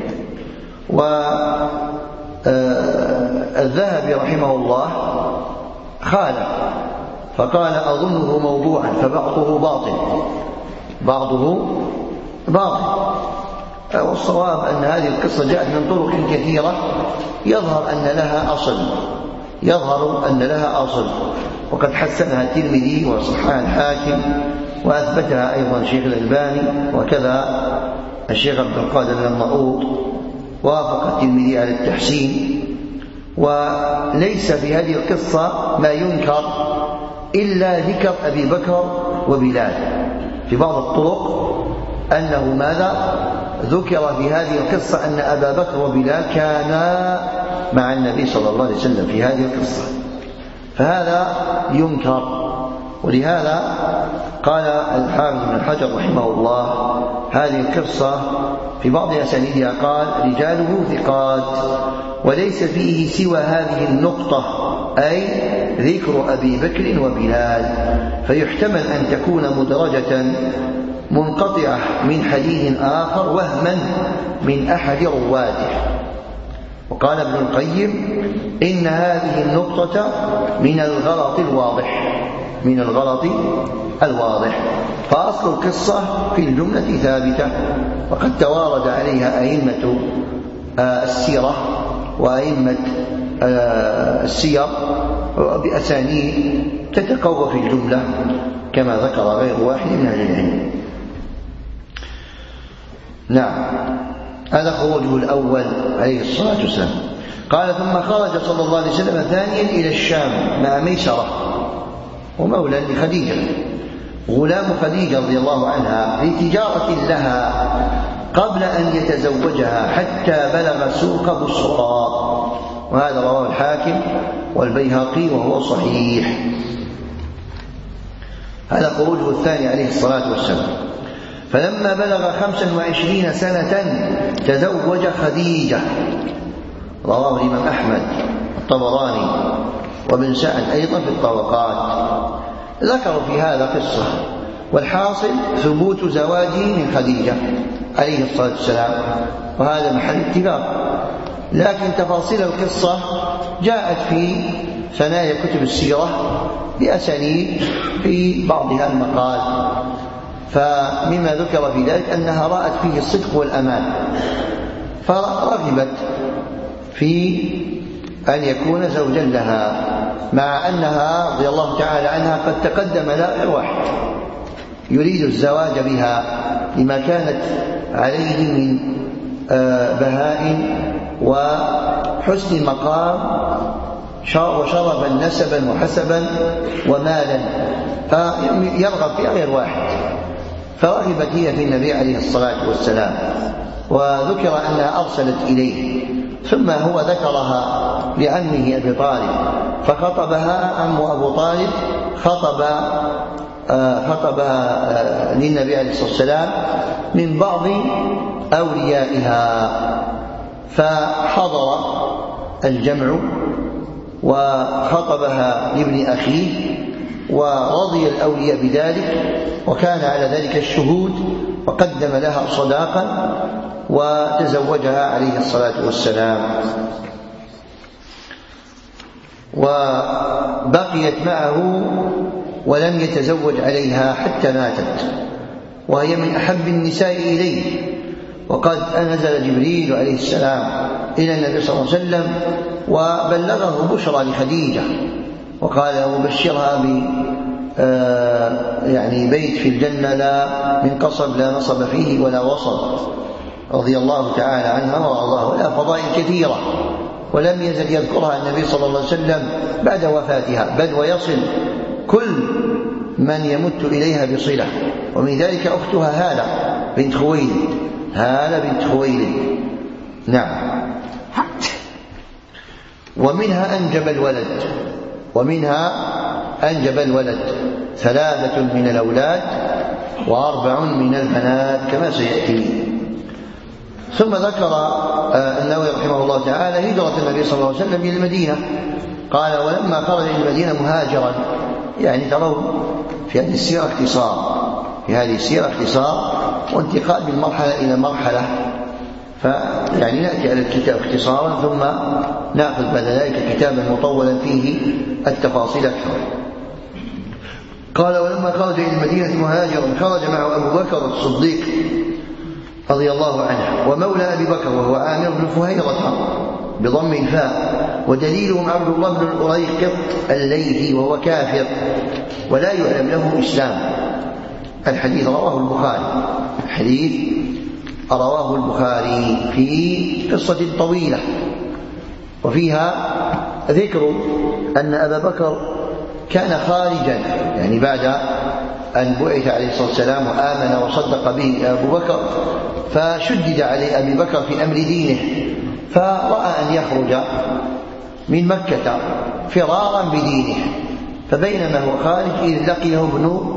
والذهبي رحمه الله خالف فقال أظنه موضوعا فبعضه باطل بعضه باطل والصواب أن هذه القصة جاءت من طرق كثيرة يظهر أن لها أصل يظهر أن لها أصل وقد حسنها الترمذي وصححها الحاكم وأثبتها أيضا الشيخ الألباني، وكذا الشيخ عبد القادر المنقوط وافق الترمذي على التحسين. وليس في هذه القصة ما ينكر إلا ذكر أبي بكر وبلال. في بعض الطرق أنه ماذا ذكر في هذه القصة أن أبا بكر وبلال كانا مع النبي صلى الله عليه وسلم في هذه القصة، فهذا ينكر. ولهذا قال الحافظ بن حجر رحمه الله هذه القصة في بعض أسانيدها قال رجاله ثقات وليس فيه سوى هذه النقطة، أي ذكر أبي بكر وبلال، فيحتمل أن تكون مدرجة منقطعة من حديث آخر وهما من أحد رواته. وقال ابن القيم إن هذه النقطة من الغلط الواضح من الغلط الواضح فأصل القصة في الجملة ثابتة، وقد توارد عليها أئمة السيرة وأئمة السير بأسانيد تتقوى في الجملة كما ذكر غير واحد من أهل العلم. نعم، هذا خروجه الأول عليه الصلاة والسلام. قال ثم خرج صلى الله عليه وسلم ثانيا إلى الشام مع ميسرة ومولى لخديجة غلام خديجة رضي الله عنها في تجارة لها قبل أن يتزوجها حتى بلغ سوق بصرى، وهذا رواه الحاكم والبيهقي وهو صحيح. هذا خروجه الثاني عليه الصلاة والسلام. فلما بلغ خمسا وعشرين سنة تزوج خديجة رواه الإمام أحمد الطبراني وابن سعد أيضا في الطبقات. ذكروا في هذا قصة، والحاصل ثبوت زواجه من خديجة عليه الصلاة والسلام، وهذا محل اتفاق. لكن تفاصيل القصة جاءت في ثنايا كتب السيرة بأسانيد في بعضها المقال، فمما ذكر في ذلك أنها رأت فيه الصدق والأمان، فرغبت في أن يكون زوجا لها، مع أنها رضي الله تعالى عنها قد تقدم لها غير واحد يريد الزواج بها لما كانت عليه من بهاء وحسن مقام وشرفا نسبا وحسبا ومالا، فيرغب فيها غير واحد، فرغبت هي في النبي عليه الصلاة والسلام، وذكر أنها أرسلت إليه، ثم هو ذكرها لعمه أبي طالب، فخطبها عم أبو طالب خطب خطبها للنبي عليه الصلاة والسلام من بعض أوليائها، فحضر الجمع وخطبها لابن أخيه، ورضي الأولياء بذلك، وكان على ذلك الشهود، وقدم لها صداقا وتزوجها عليه الصلاة والسلام، وبقيت معه ولم يتزوج عليها حتى ماتت، وهي من أحب النساء إليه. وقد نزل جبريل عليه السلام إلى النبي صلى الله عليه وسلم وبلغه بشرى لخديجة، وقال له بشرها ب يعني بيت في الجنة لا من قصب لا نصب فيه ولا وصب، رضي الله تعالى عنها وارضاها، ولها فضائل كثيرة، ولم يزل يذكرها النبي صلى الله عليه وسلم بعد وفاتها، بل ويصل كل من يمت إليها بصلة، ومن ذلك أختها هالة بنت خويلد، هالة بنت خويلد، نعم. ومنها أنجب الولد ومنها أنجب الولد ثلاثة من الأولاد وأربع من البنات كما سيأتي. ثم ذكر النووي رحمه الله تعالى هجرة النبي صلى الله عليه وسلم إلى المدينة، قال ولما خرج إلى المدينة مهاجرا، يعني تروا في هذه السيرة اختصار، في هذه السيرة اختصار وانتقال من مرحلة إلى مرحلة، فيعني نأتي على الكتاب اختصارا ثم نأخذ بعد ذلك كتابا مطولا فيه التفاصيل أكثر. قال ولما خرج إلى المدينة مهاجرا خرج معه أبو بكر الصديق رضي الله عنه ومولى أبي بكر وهو عامر بن فهيرة بضم الفاء، ودليلهم عبد الله بن الأريقط الليثي وهو كافر ولا يعلم له إسلام. الحديث رواه البخاري، الحديث رواه البخاري في قصة طويلة، وفيها ذكر أن أبا بكر كان خارجا، يعني بعد أن بعث عليه الصلاة والسلام وآمن وصدق به أبو بكر، فشدد عليه أبي بكر في أمر دينه، فرأى أن يخرج من مكة فرارا بدينه، فبينما هو خارج إذ لقيه ابن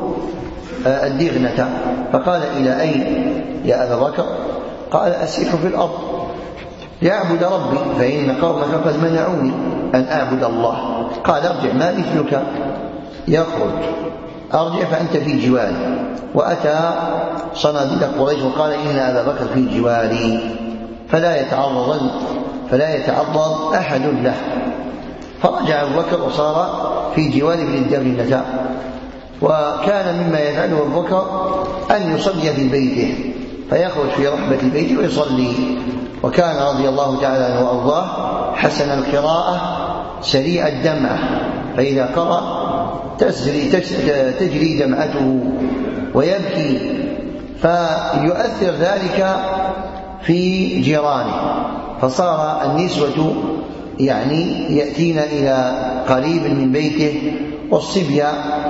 الدغنة فقال إلى أين يا أبا بكر؟ قال أسيح في الأرض لأعبد ربي فإن قومك قد منعوني أن أعبد الله. قال ارجع ما مثلك يخرج، أرجع فأنت في جواري. وأتى صناديد قريش وقال إن أبا بكر في جواري فلا يتعرض فلا يتعرض أحد له. فرجع أبو بكر وصار في جوار ابن الدغنة، وكان مما يفعله أبو بكر أن يصلي في بيته، فيخرج في رحبة البيت ويصلي. وكان رضي الله تعالى عنه وأرضاه حسن القراءة سريع الدمعة، فإذا قرأ تجري, تجري دمعته ويبكي، فيؤثر ذلك في جيرانه، فصار النسوة يعني يأتين إلى قريب من بيته، والصبية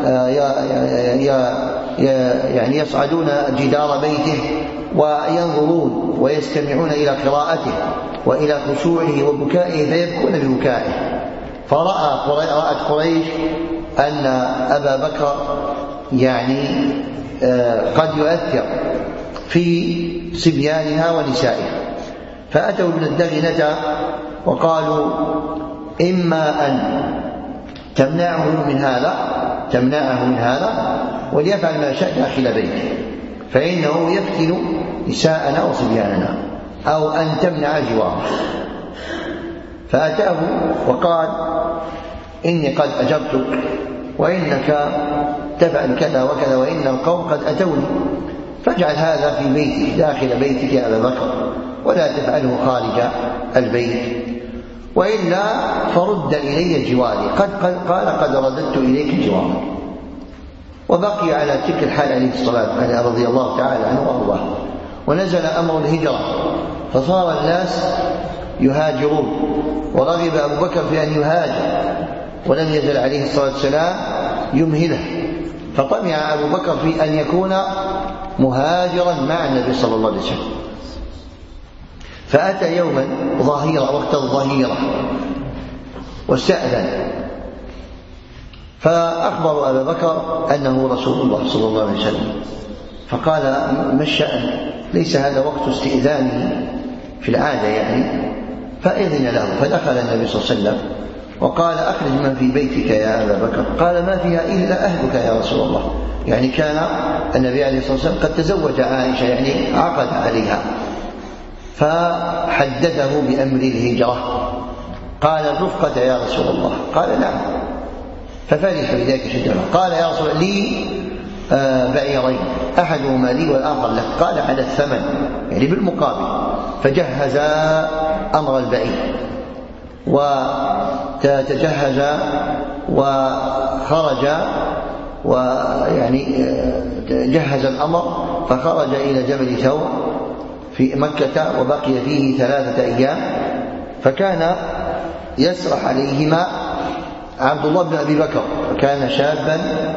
يعني يصعدون جدار بيته وينظرون ويستمعون إلى قراءته وإلى خشوعه وبكائه فيبكون ببكائه. فرأى رأت قريش أن أبا بكر يعني قد يؤثر في صبيانها ونسائها، فأتوا ابن الدغنة وقالوا إما أن تمنعه من هذا تمنعه من هذا وليفعل ما شاء داخل بيته فإنه يفتن نساءنا وصبياننا، أو أن تمنع جواره. فأتاه وقال إني قد أجبتك وإنك تفعل كذا وكذا وإن القوم قد أتوني، فاجعل هذا في بيتك داخل بيتك يا أبا بكر ولا تفعله خارج البيت، وإلا فرد إلي جواري. قد قال قد رددت إليك جواري. وبقي على تلك الحال عليه الصلاة والسلام رضي الله تعالى عنه وارضاه. ونزل أمر الهجرة فصار الناس يهاجرون، ورغب أبو بكر في أن يهاجر ولم يزل عليه الصلاة والسلام يمهله، فطمع أبو بكر في أن يكون مهاجرا مع النبي صلى الله عليه وسلم. فأتى يوما ظهيرة وقت الظهيرة واستأذن، فأخبروا أبا بكر أنه رسول الله صلى الله عليه وسلم، فقال ما الشأن؟ ليس هذا وقت استئذانه في العادة يعني. فأذن له، فدخل النبي صلى الله عليه وسلم وقال أخرج من في بيتك يا أبا بكر. قال ما فيها إلا أهلك يا رسول الله. يعني كان النبي عليه الصلاة والسلام قد تزوج عائشة، يعني عقد عليها، فحدده بأمر الهجرة. قال الرفقة يا رسول الله؟ قال نعم. ففرح بذلك شديدا. قال يا رسول الله لي بعيرين أحدهما لي والآخر لك. قال على الثمن، يعني بالمقابل. فجهز أمر البعير وتجهز وخرج، ويعني جهز الأمر فخرج إلى جبل ثور في مكة وبقي فيه ثلاثة أيام. فكان يسرح عليهما عبد الله بن أبي بكر، كان شابا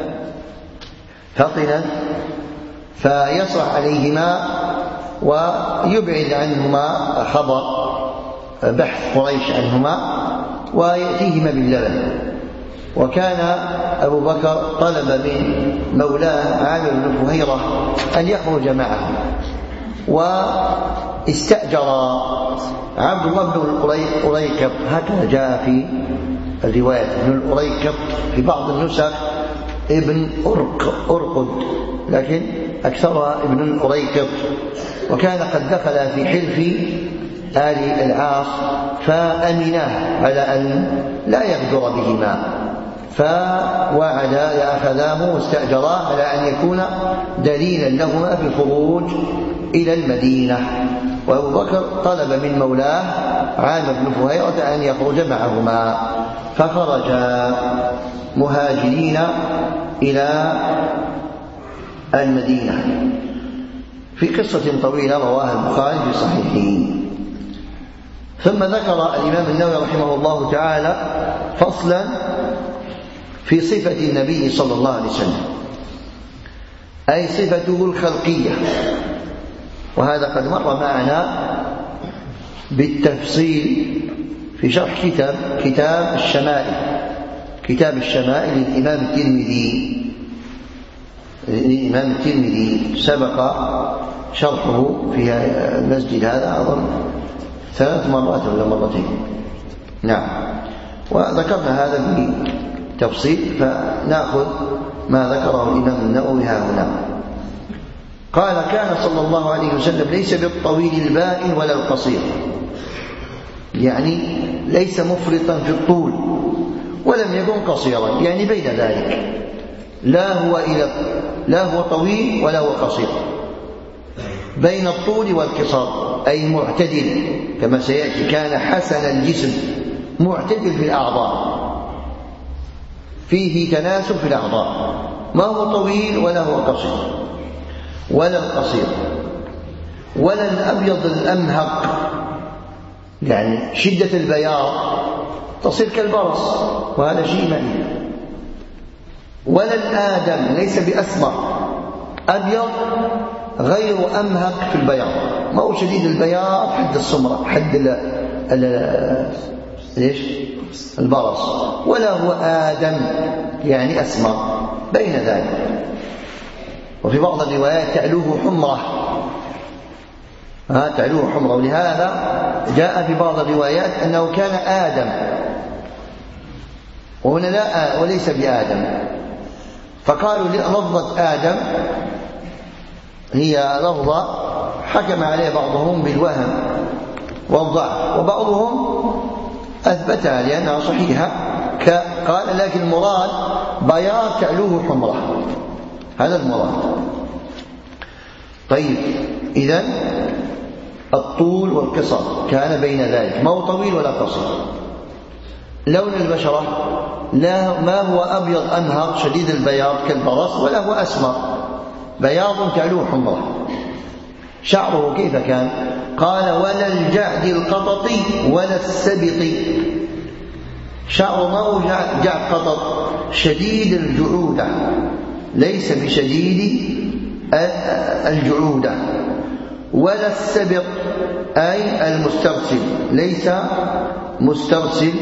فطنا، فيسرح عليهما ويبعد عنهما خبر بحث قريش عنهما ويأتيهما باللبن. وكان أبو بكر طلب من مولاه عامر بن فهيرة أن يخرج معه، واستأجر عبد الله بن الأريكب، هكذا جاء في الرواية، ابن الأريكب في بعض النسخ ابن أرق أرقد، لكن أكثرها ابن الأريكب. وكان قد دخل في حلف آل العاص فأمناه على أن لا يغدر بهما، فوعد لأخذاه واستأجراه على أن يكون دليلا لهما في الخروج إلى المدينة. وأبو بكر طلب من مولاه عامر بن فهيرة أن يخرج معهما، فخرجا مهاجرين إلى المدينة في قصة طويلة رواها البخاري في صحيحه. ثم ذكر الإمام النووي رحمه الله تعالى فصلا في صفة النبي صلى الله عليه وسلم، أي صفته الخلقية. وهذا قد مر معنا بالتفصيل في شرح كتاب كتاب الشمائل كتاب الشمائل للإمام الترمذي الإمام الترمذي سبق شرحه في المسجد هذا أظن ثلاث مرات ولا مرتين. نعم. وذكرنا هذا بتفصيل، فنأخذ ما ذكره الإمام النووي ها هنا. قال كان صلى الله عليه وسلم ليس بالطويل البائن ولا القصير، يعني ليس مفرطا في الطول ولم يكن قصيرا، يعني بين ذلك، لا هو إلى لا هو طويل ولا هو قصير، بين الطول والقصار، أي معتدل كما سيأتي. كان حسن الجسم معتدل في الأعضاء، فيه تناسب في الأعضاء، ما هو طويل ولا هو قصير ولا القصير ولا الأبيض الأمهق، يعني شدة البياض تصير كالبرص وهذا شيء مهين، ولا الآدم ليس بأسمر، أبيض غير أمهق في البياض، ما هو شديد البياض حد السمرة حد ال ال ليش البرص، ولا هو آدم يعني أسمر، بين ذلك. وفي بعض الروايات تعلوه حمرة، ها تعلوه حمرة. ولهذا جاء في بعض الروايات أنه كان آدم، وهنا لا وليس بآدم، فقالوا لفظة آدم هي لفظة حكم عليه بعضهم بالوهم والضعف، وبعضهم أثبتها لأنها صحيحة، قال لكن المراد بياض تعلوه حمرة، هذا المراد. طيب إذن الطول والقصر كان بين ذلك، ما هو طويل ولا قصير. لون البشرة لا ما هو أبيض أنهر شديد البياض كالبرص، ولا هو أسمر، بياض تعلوه حمرة. شعره كيف كان؟ قال ولا الجعد القططي ولا السبط. شعره ما هو جعد قطط شديد الجعودة، ليس بشديد الجعودة، ولا السبط أي المسترسل، ليس مسترسل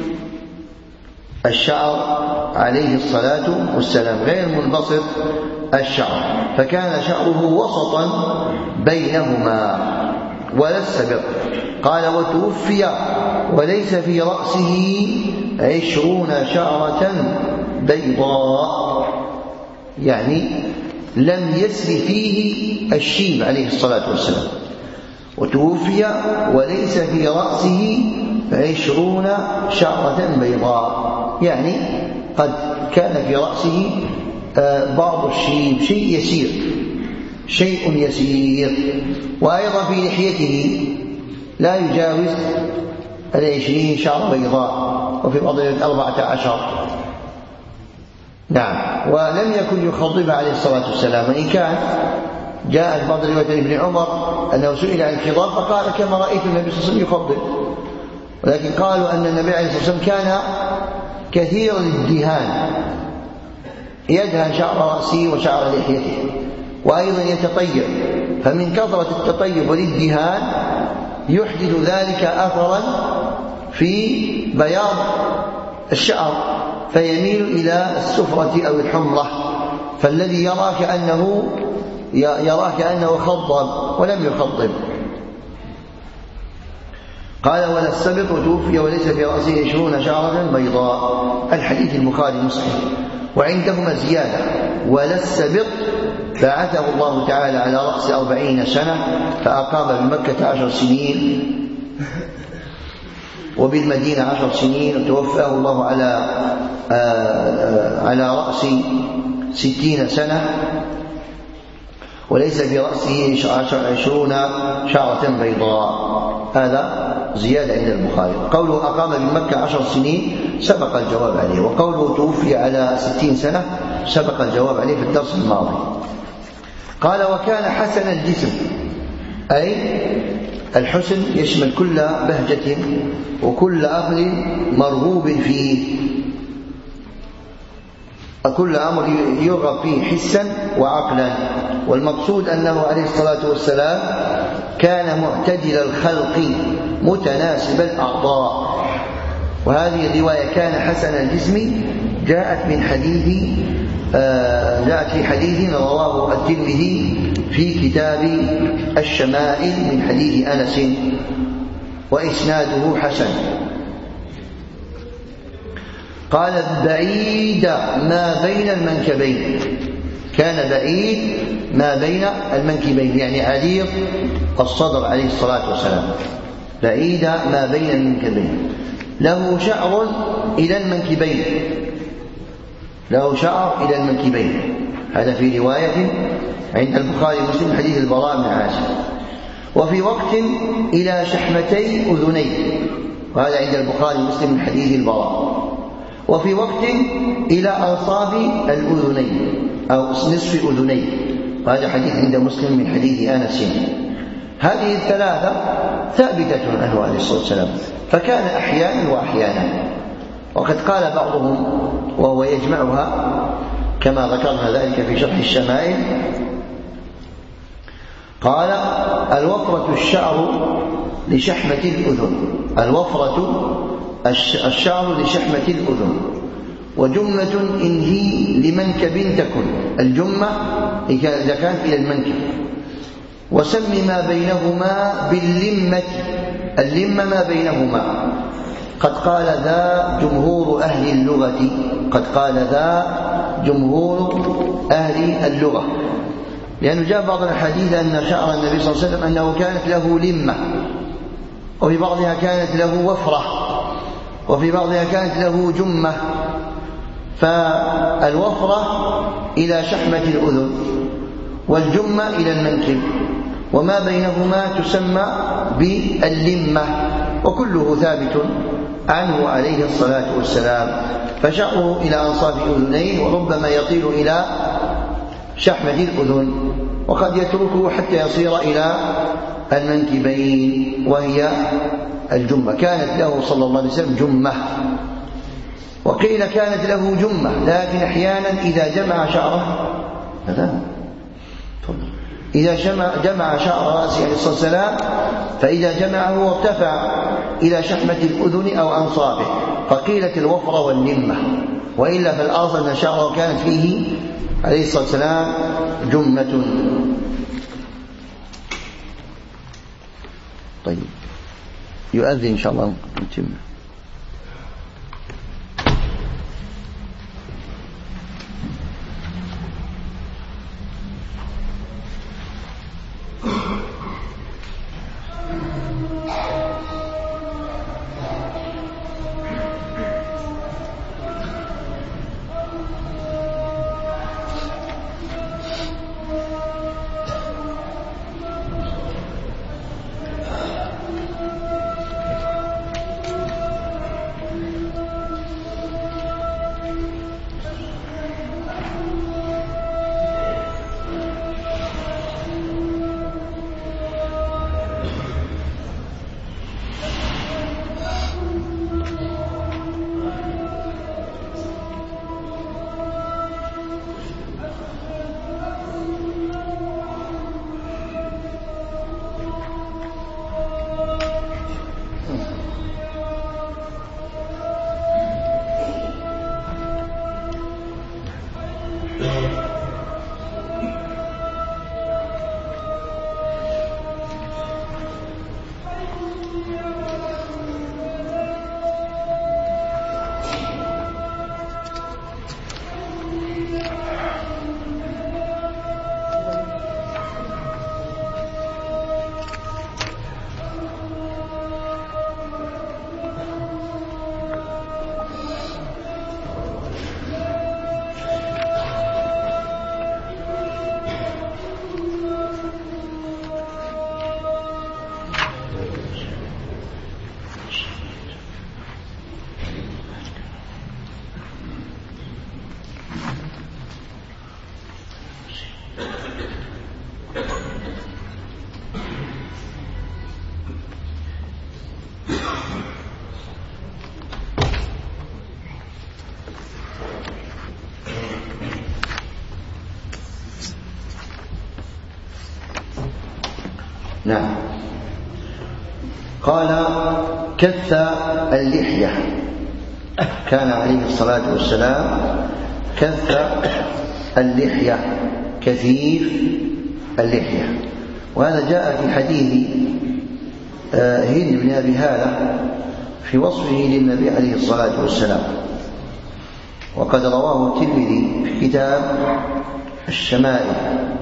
الشعر عليه الصلاة والسلام، غير منبسط الشعر، فكان شعره وسطا بينهما. ولا السبط. قال وتوفي وليس في رأسه عشرون شعرة بيضاء، يعني لم يسر فيه الشيب عليه الصلاة والسلام. وتوفي وليس في رأسه عشرون شعرة بيضاء، يعني قد كان في رأسه بعض الشيب، شيء يسير، شيء يسير. وأيضا في لحيته لا يجاوز العشرين شعرة بيضاء، وفي بعض الأربعة عشر. نعم. ولم يكن يخضبها عليه الصلاة والسلام، وإن كان جاء في بعض روايات ابن عمر أنه سئل عن الخضاب فقال كما رأيت النبي صلى الله عليه وسلم يخضب، ولكن قالوا أن النبي عليه الصلاة والسلام كان كثير الدهان، يدهن شعر رأسه وشعر لحيته، وأيضا يتطيب، فمن كثرة التطيب والادهان يحدث ذلك أثرا في بياض الشعر، فيميل إلى السفرة أو الحمرة، فالذي يرى كأنه يراه كأنه خضب ولم يخضب. قال ولا السبط وتوفي وليس في رأسه عشرون شعرة بيضاء، الحديث البخاري مسلم. وعندهما زيادة ولا السبط بعثه الله تعالى على رأس أربعين سنة، فأقام بمكة عشر سنين وبالمدينة عشر سنين، وتوفاه الله على على رأس ستين سنة، وليس في رأسه عشرون شعرة بيضاء. هذا زيادة عند البخاري. قوله أقام بمكة عشر سنين سبق الجواب عليه، وقوله توفي على ستين سنة سبق الجواب عليه في الدرس الماضي. قال وكان حسن الجسم، أي الحسن يشمل كل بهجة وكل أمر مرغوب فيه، كل أمر يرغب فيه حسا وعقلا. والمقصود أنه عليه الصلاة والسلام كان معتدل الخلق متناسب الأعضاء. وهذه الرواية كان حسن الجسم جاءت من حديث آه جاءت في حديث رواه الترمذي في كتاب الشمائل من حديث أنس، وإسناده حسن. قال بعيد ما بين المنكبين، كان بعيد ما بين المنكبين، يعني عريض الصدر عليه الصلاة والسلام، بعيد ما بين المنكبين. له شعر إلى المنكبين، له شعر إلى المنكبين، هذا في رواية عند البخاري ومسلم حديث البراء بن عازب. وفي وقت إلى شحمتي أذنيه، وهذا عند البخاري ومسلم من حديث البراء. وفي وقت إلى أنصاف الأذنين أو نصف أذنيه، وهذا حديث عند مسلم من حديث أنس. هذه الثلاثة ثابتة عنه عليه الصلاة والسلام، فكان أحيانا وأحيانا. وقد قال بعضهم وهو يجمعها كما ذكرنا ذلك في شرح الشمائل، قال الوفرة الشعر لشحمة الأذن، الوفرة الشعر لشحمة الأذن، وجمة إن هي لمنكب تكن، الجمة إذا كانت إلى المنكب، وسم ما بينهما باللمة. اللمة ما بينهما. قد قال ذا جمهور أهل اللغة قد قال ذا جمهور أهل اللغة لأنه جاء بعض الحديث أن شعر النبي صلى الله عليه وسلم أنه كانت له لمة، وفي بعضها كانت له وفرة، وفي بعضها كانت له جمة. فالوفرة إلى شحمة الأذن والجمة إلى المنكب، وما بينهما تسمى باللمة، وكله ثابت عنه عليه الصلاة والسلام. فشعره إلى أنصاف أذنيه، وربما يطيل إلى شحمة الأذن، وقد يتركه حتى يصير إلى المنكبين وهي الجمة. كانت له صلى الله عليه وسلم جمة، وقيل كانت له جمة، لكن أحيانا إذا جمع شعره إذا جمع شعر رأسه عليه الصلاة والسلام، فإذا جمعه وارتفع إلى شحمة الأذن أو أنصابه، فقيلت الوفرة واللمة. وإلا فالأصل أن شعره كانت فيه عليه الصلاة والسلام جمة. طيب يؤذن إن شاء الله نتم. نعم. قال كث اللحية. كان عليه الصلاة والسلام كث اللحية، كثيف اللحية. وهذا جاء في حديث هند بن أبي هالة في وصفه للنبي عليه الصلاة والسلام، وقد رواه الترمذي في كتاب الشمائل،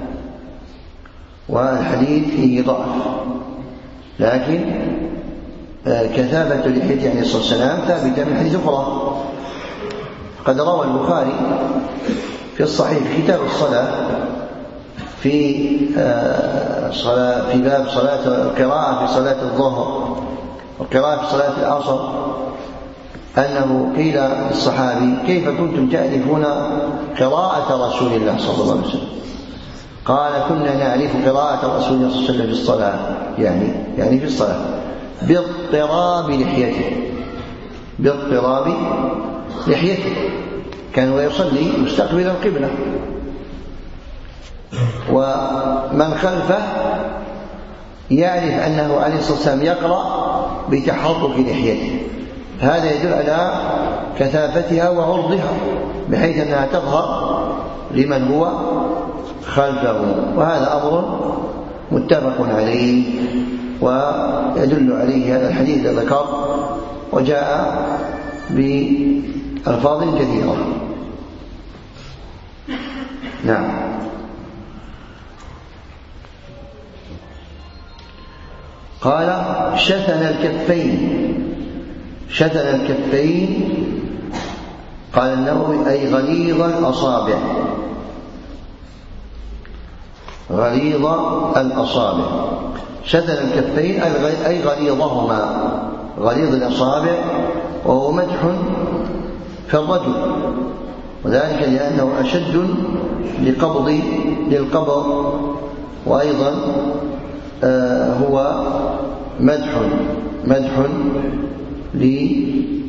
والحديث فيه ضعف، لكن كثافة لحيته عليه الصلاة والسلام ثابتة من حديث أخرى. قد روى البخاري في الصحيح في كتاب الصلاة في صلاة في باب صلاة القراءة في صلاة الظهر والقراءة في صلاة العصر أنه قيل للصحابي: كيف كنتم تألفون قراءة رسول الله صلى الله عليه وسلم؟ قال: كنا نعرف قراءة رسول الله صلى الله عليه وسلم في الصلاة، يعني يعني في الصلاة باضطراب لحيته، باضطراب لحيته، كان يصلي مستقبل القبلة، ومن خلفه يعرف أنه عليه الصلاة والسلام يقرأ بتحرك لحيته. هذا يدل على كثافتها وعرضها بحيث أنها تظهر لمن هو خلفه، وهذا أمر متفق عليه، ويدل عليه هذا الحديث الذي ذكر، وجاء بألفاظ كثيرة. نعم. قال شثن الكفين. شثن الكفين قال النووي أي غليظ الأصابع، غليظ الأصابع. شثن الكفين أي غليظهما، غليظ الأصابع، وهو مدح في الرجل، وذلك لأنه أشد لقبض للقبض، وأيضا آه هو مدح مدح للرجل.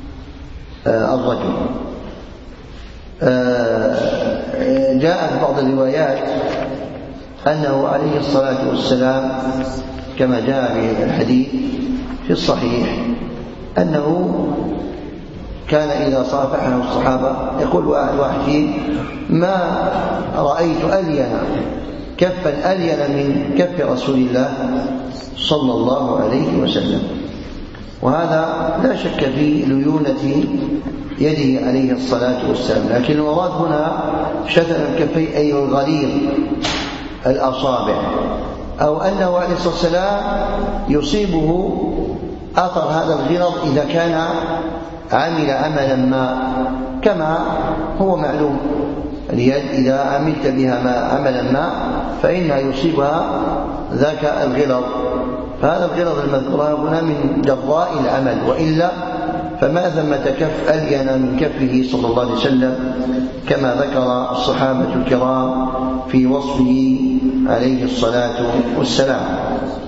آه جاء في بعض الروايات أنه عليه الصلاة والسلام كما جاء في الحديث في الصحيح أنه كان إذا صافحه الصحابة يقول واحد فيهم: ما رأيت ألين كفا ألين من كف رسول الله صلى الله عليه وسلم. وهذا لا شك في ليونة يده عليه الصلاة والسلام، لكن المراد هنا شثن الكفين أي الغليظ الأصابع، أو أنه عليه الصلاة والسلام يصيبه أثر هذا الغلظ إذا كان عمل عملا ما، كما هو معلوم اليد إذا عملت بها ما عملا ما فإنها يصيبها ذاك الغلظ، فهذا الغلظ المذكور هنا من جراء العمل، وإلا فما ثمة كف ألين من كفه صلى الله عليه وسلم كما ذكر الصحابة الكرام في وصفه عليه الصلاة والسلام.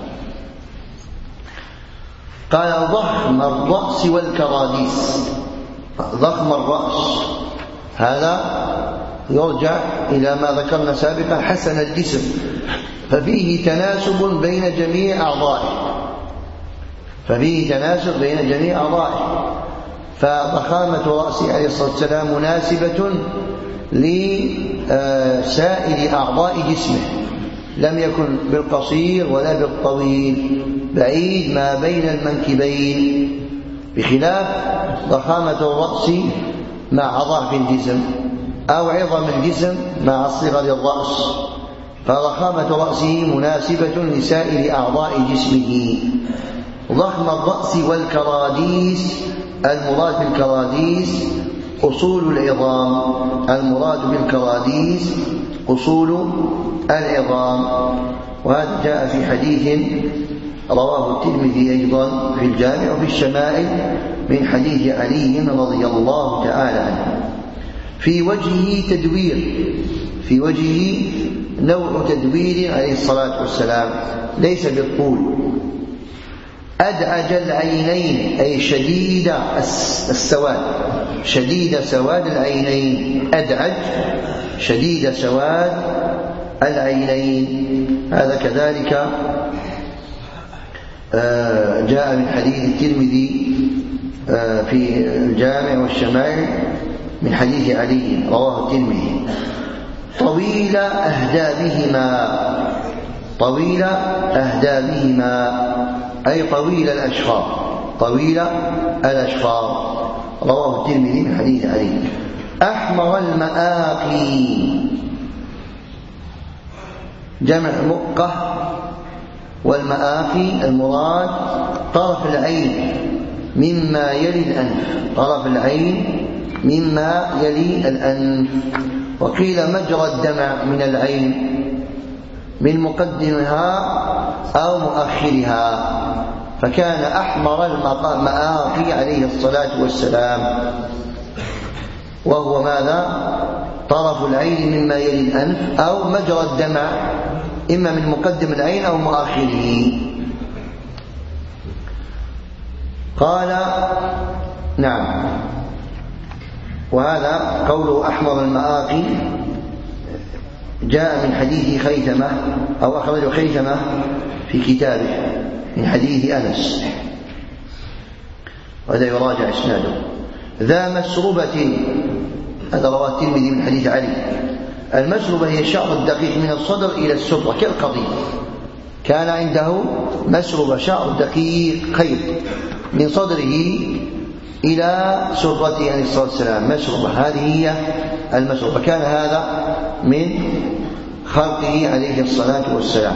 قال ضخم الرأس والكراديس. ضخم الرأس هذا يرجع إلى ما ذكرنا سابقا، حسن الجسم، ففيه تناسب بين جميع أعضائه، ففيه تناسب بين جميع أعضائه، فضخامة رأسه عليه الصلاة والسلام مناسبة لسائر أعضاء جسمه، لم يكن بالقصير ولا بالطويل، بعيد ما بين المنكبين، بخلاف ضخامة الرأس مع ضعف الجسم أو عظم الجسم مع صغر الرأس، فضخامة رأسه مناسبة لسائر أعضاء جسمه. ضخم الرأس والكراديس، المراد بالكراديس أصول العظام، المراد بالكراديس أصول العظام. وهذا جاء في حديث رواه الترمذي أيضا في الجامع وفي الشمائل من حديث علي رضي الله تعالى عنه. في وجهه تدوير، في وجهه نوع تدوير عليه الصلاة والسلام ليس بالطول. أدعج العينين أي شديد السواد، شديد سواد العينين، أدعج شديد سواد العينين. هذا كذلك جاء من حديث الترمذي في الجامع والشمائل من حديث علي رواه الترمذي. طويل أهدابهما، طويل أهدابهما أي طويل الأشفار، طويل الأشفار، رواه الترمذي من حديث علي. أحمر المآقي، جمع مؤقة، والمآقي المراد طرف العين مما يلي الأنف، طرف العين مما يلي الأنف. وقيل مجرى الدمع من العين من مقدمها أو مؤخرها، فكان أحمر المآقي عليه الصلاة والسلام، وهو ماذا؟ طرف العين مما يلي الأنف أو مجرى الدمع إما من مقدم العين أو مؤخره. قال نعم. وهذا قوله أحمر المآقي جاء من حديث خيثمة أو أخرجه خيثمة في كتابه من حديث أنس، وهذا يراجع إسناده. ذا مسربة، هذا رواه الترمذي من حديث علي. المسربة هي الشعر الدقيق من الصدر إلى السرة كالقضيب. كان عنده مسربة شعر دقيق خيط من صدره إلى سرته عليه الصلاة والسلام، مسربة، هذه هي المسربة. كان هذا من خلقه عليه الصلاة والسلام.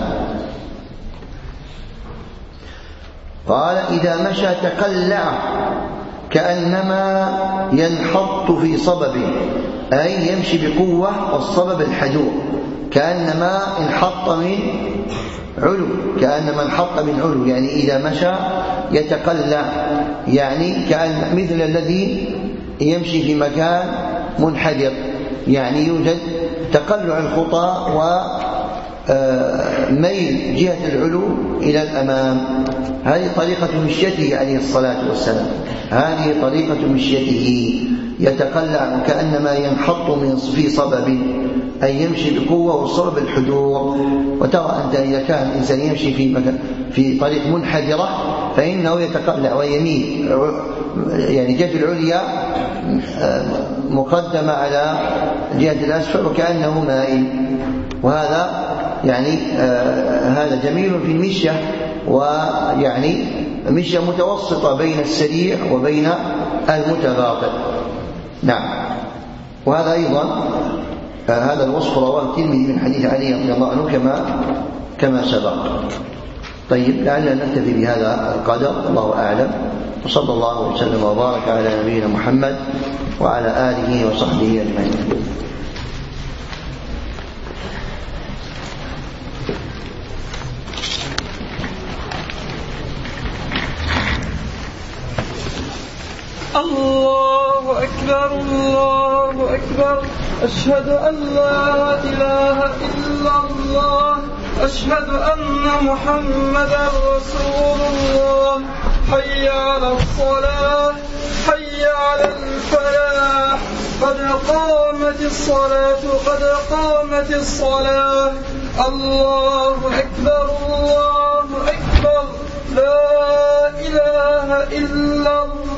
قال إذا مشى تقلع كأنما ينحط في صبب، أي يمشي بقوة، والصبب الحجور، كأنما انحط من علو، كأنما انحط من علو، يعني إذا مشى يتقلع، يعني كأن مثل الذي يمشي في مكان منحدر، يعني يوجد تقلع الخطى وميل جهة العلو إلى الأمام. هذه طريقة مشيته عليه الصلاة والسلام، هذه طريقة مشيته، يتقلع كأنما ينحط من في صبب، أي يمشي بقوة، والصبب الحدور. وترى أنت إذا كان الإنسان يمشي في مكان في طريق منحدرة فإنه يتقلع ويميل، يعني جهة العليا مقدمة على جهة الأسفل وكأنه مائل، وهذا يعني آه هذا جميل في المشية، ويعني مشية متوسطة بين السريع وبين المتباطئ. نعم. وهذا أيضا آه هذا الوصف رواه الترمذي من حديث علي رضي الله عنه كما كما سبق. طيب، لعلنا نكتفي بهذا القدر، الله أعلم، وصلى الله وسلم وبارك على نبينا محمد وعلى آله وصحبه أجمعين. الله أكبر الله أكبر، أشهد أن لا إله إلا الله، أشهد أن محمدا رسول الله. حي على الصلاة، حي على الفلاح، قد قامت الصلاة، قد قامت الصلاة. الله أكبر الله أكبر، لا إله إلا الله.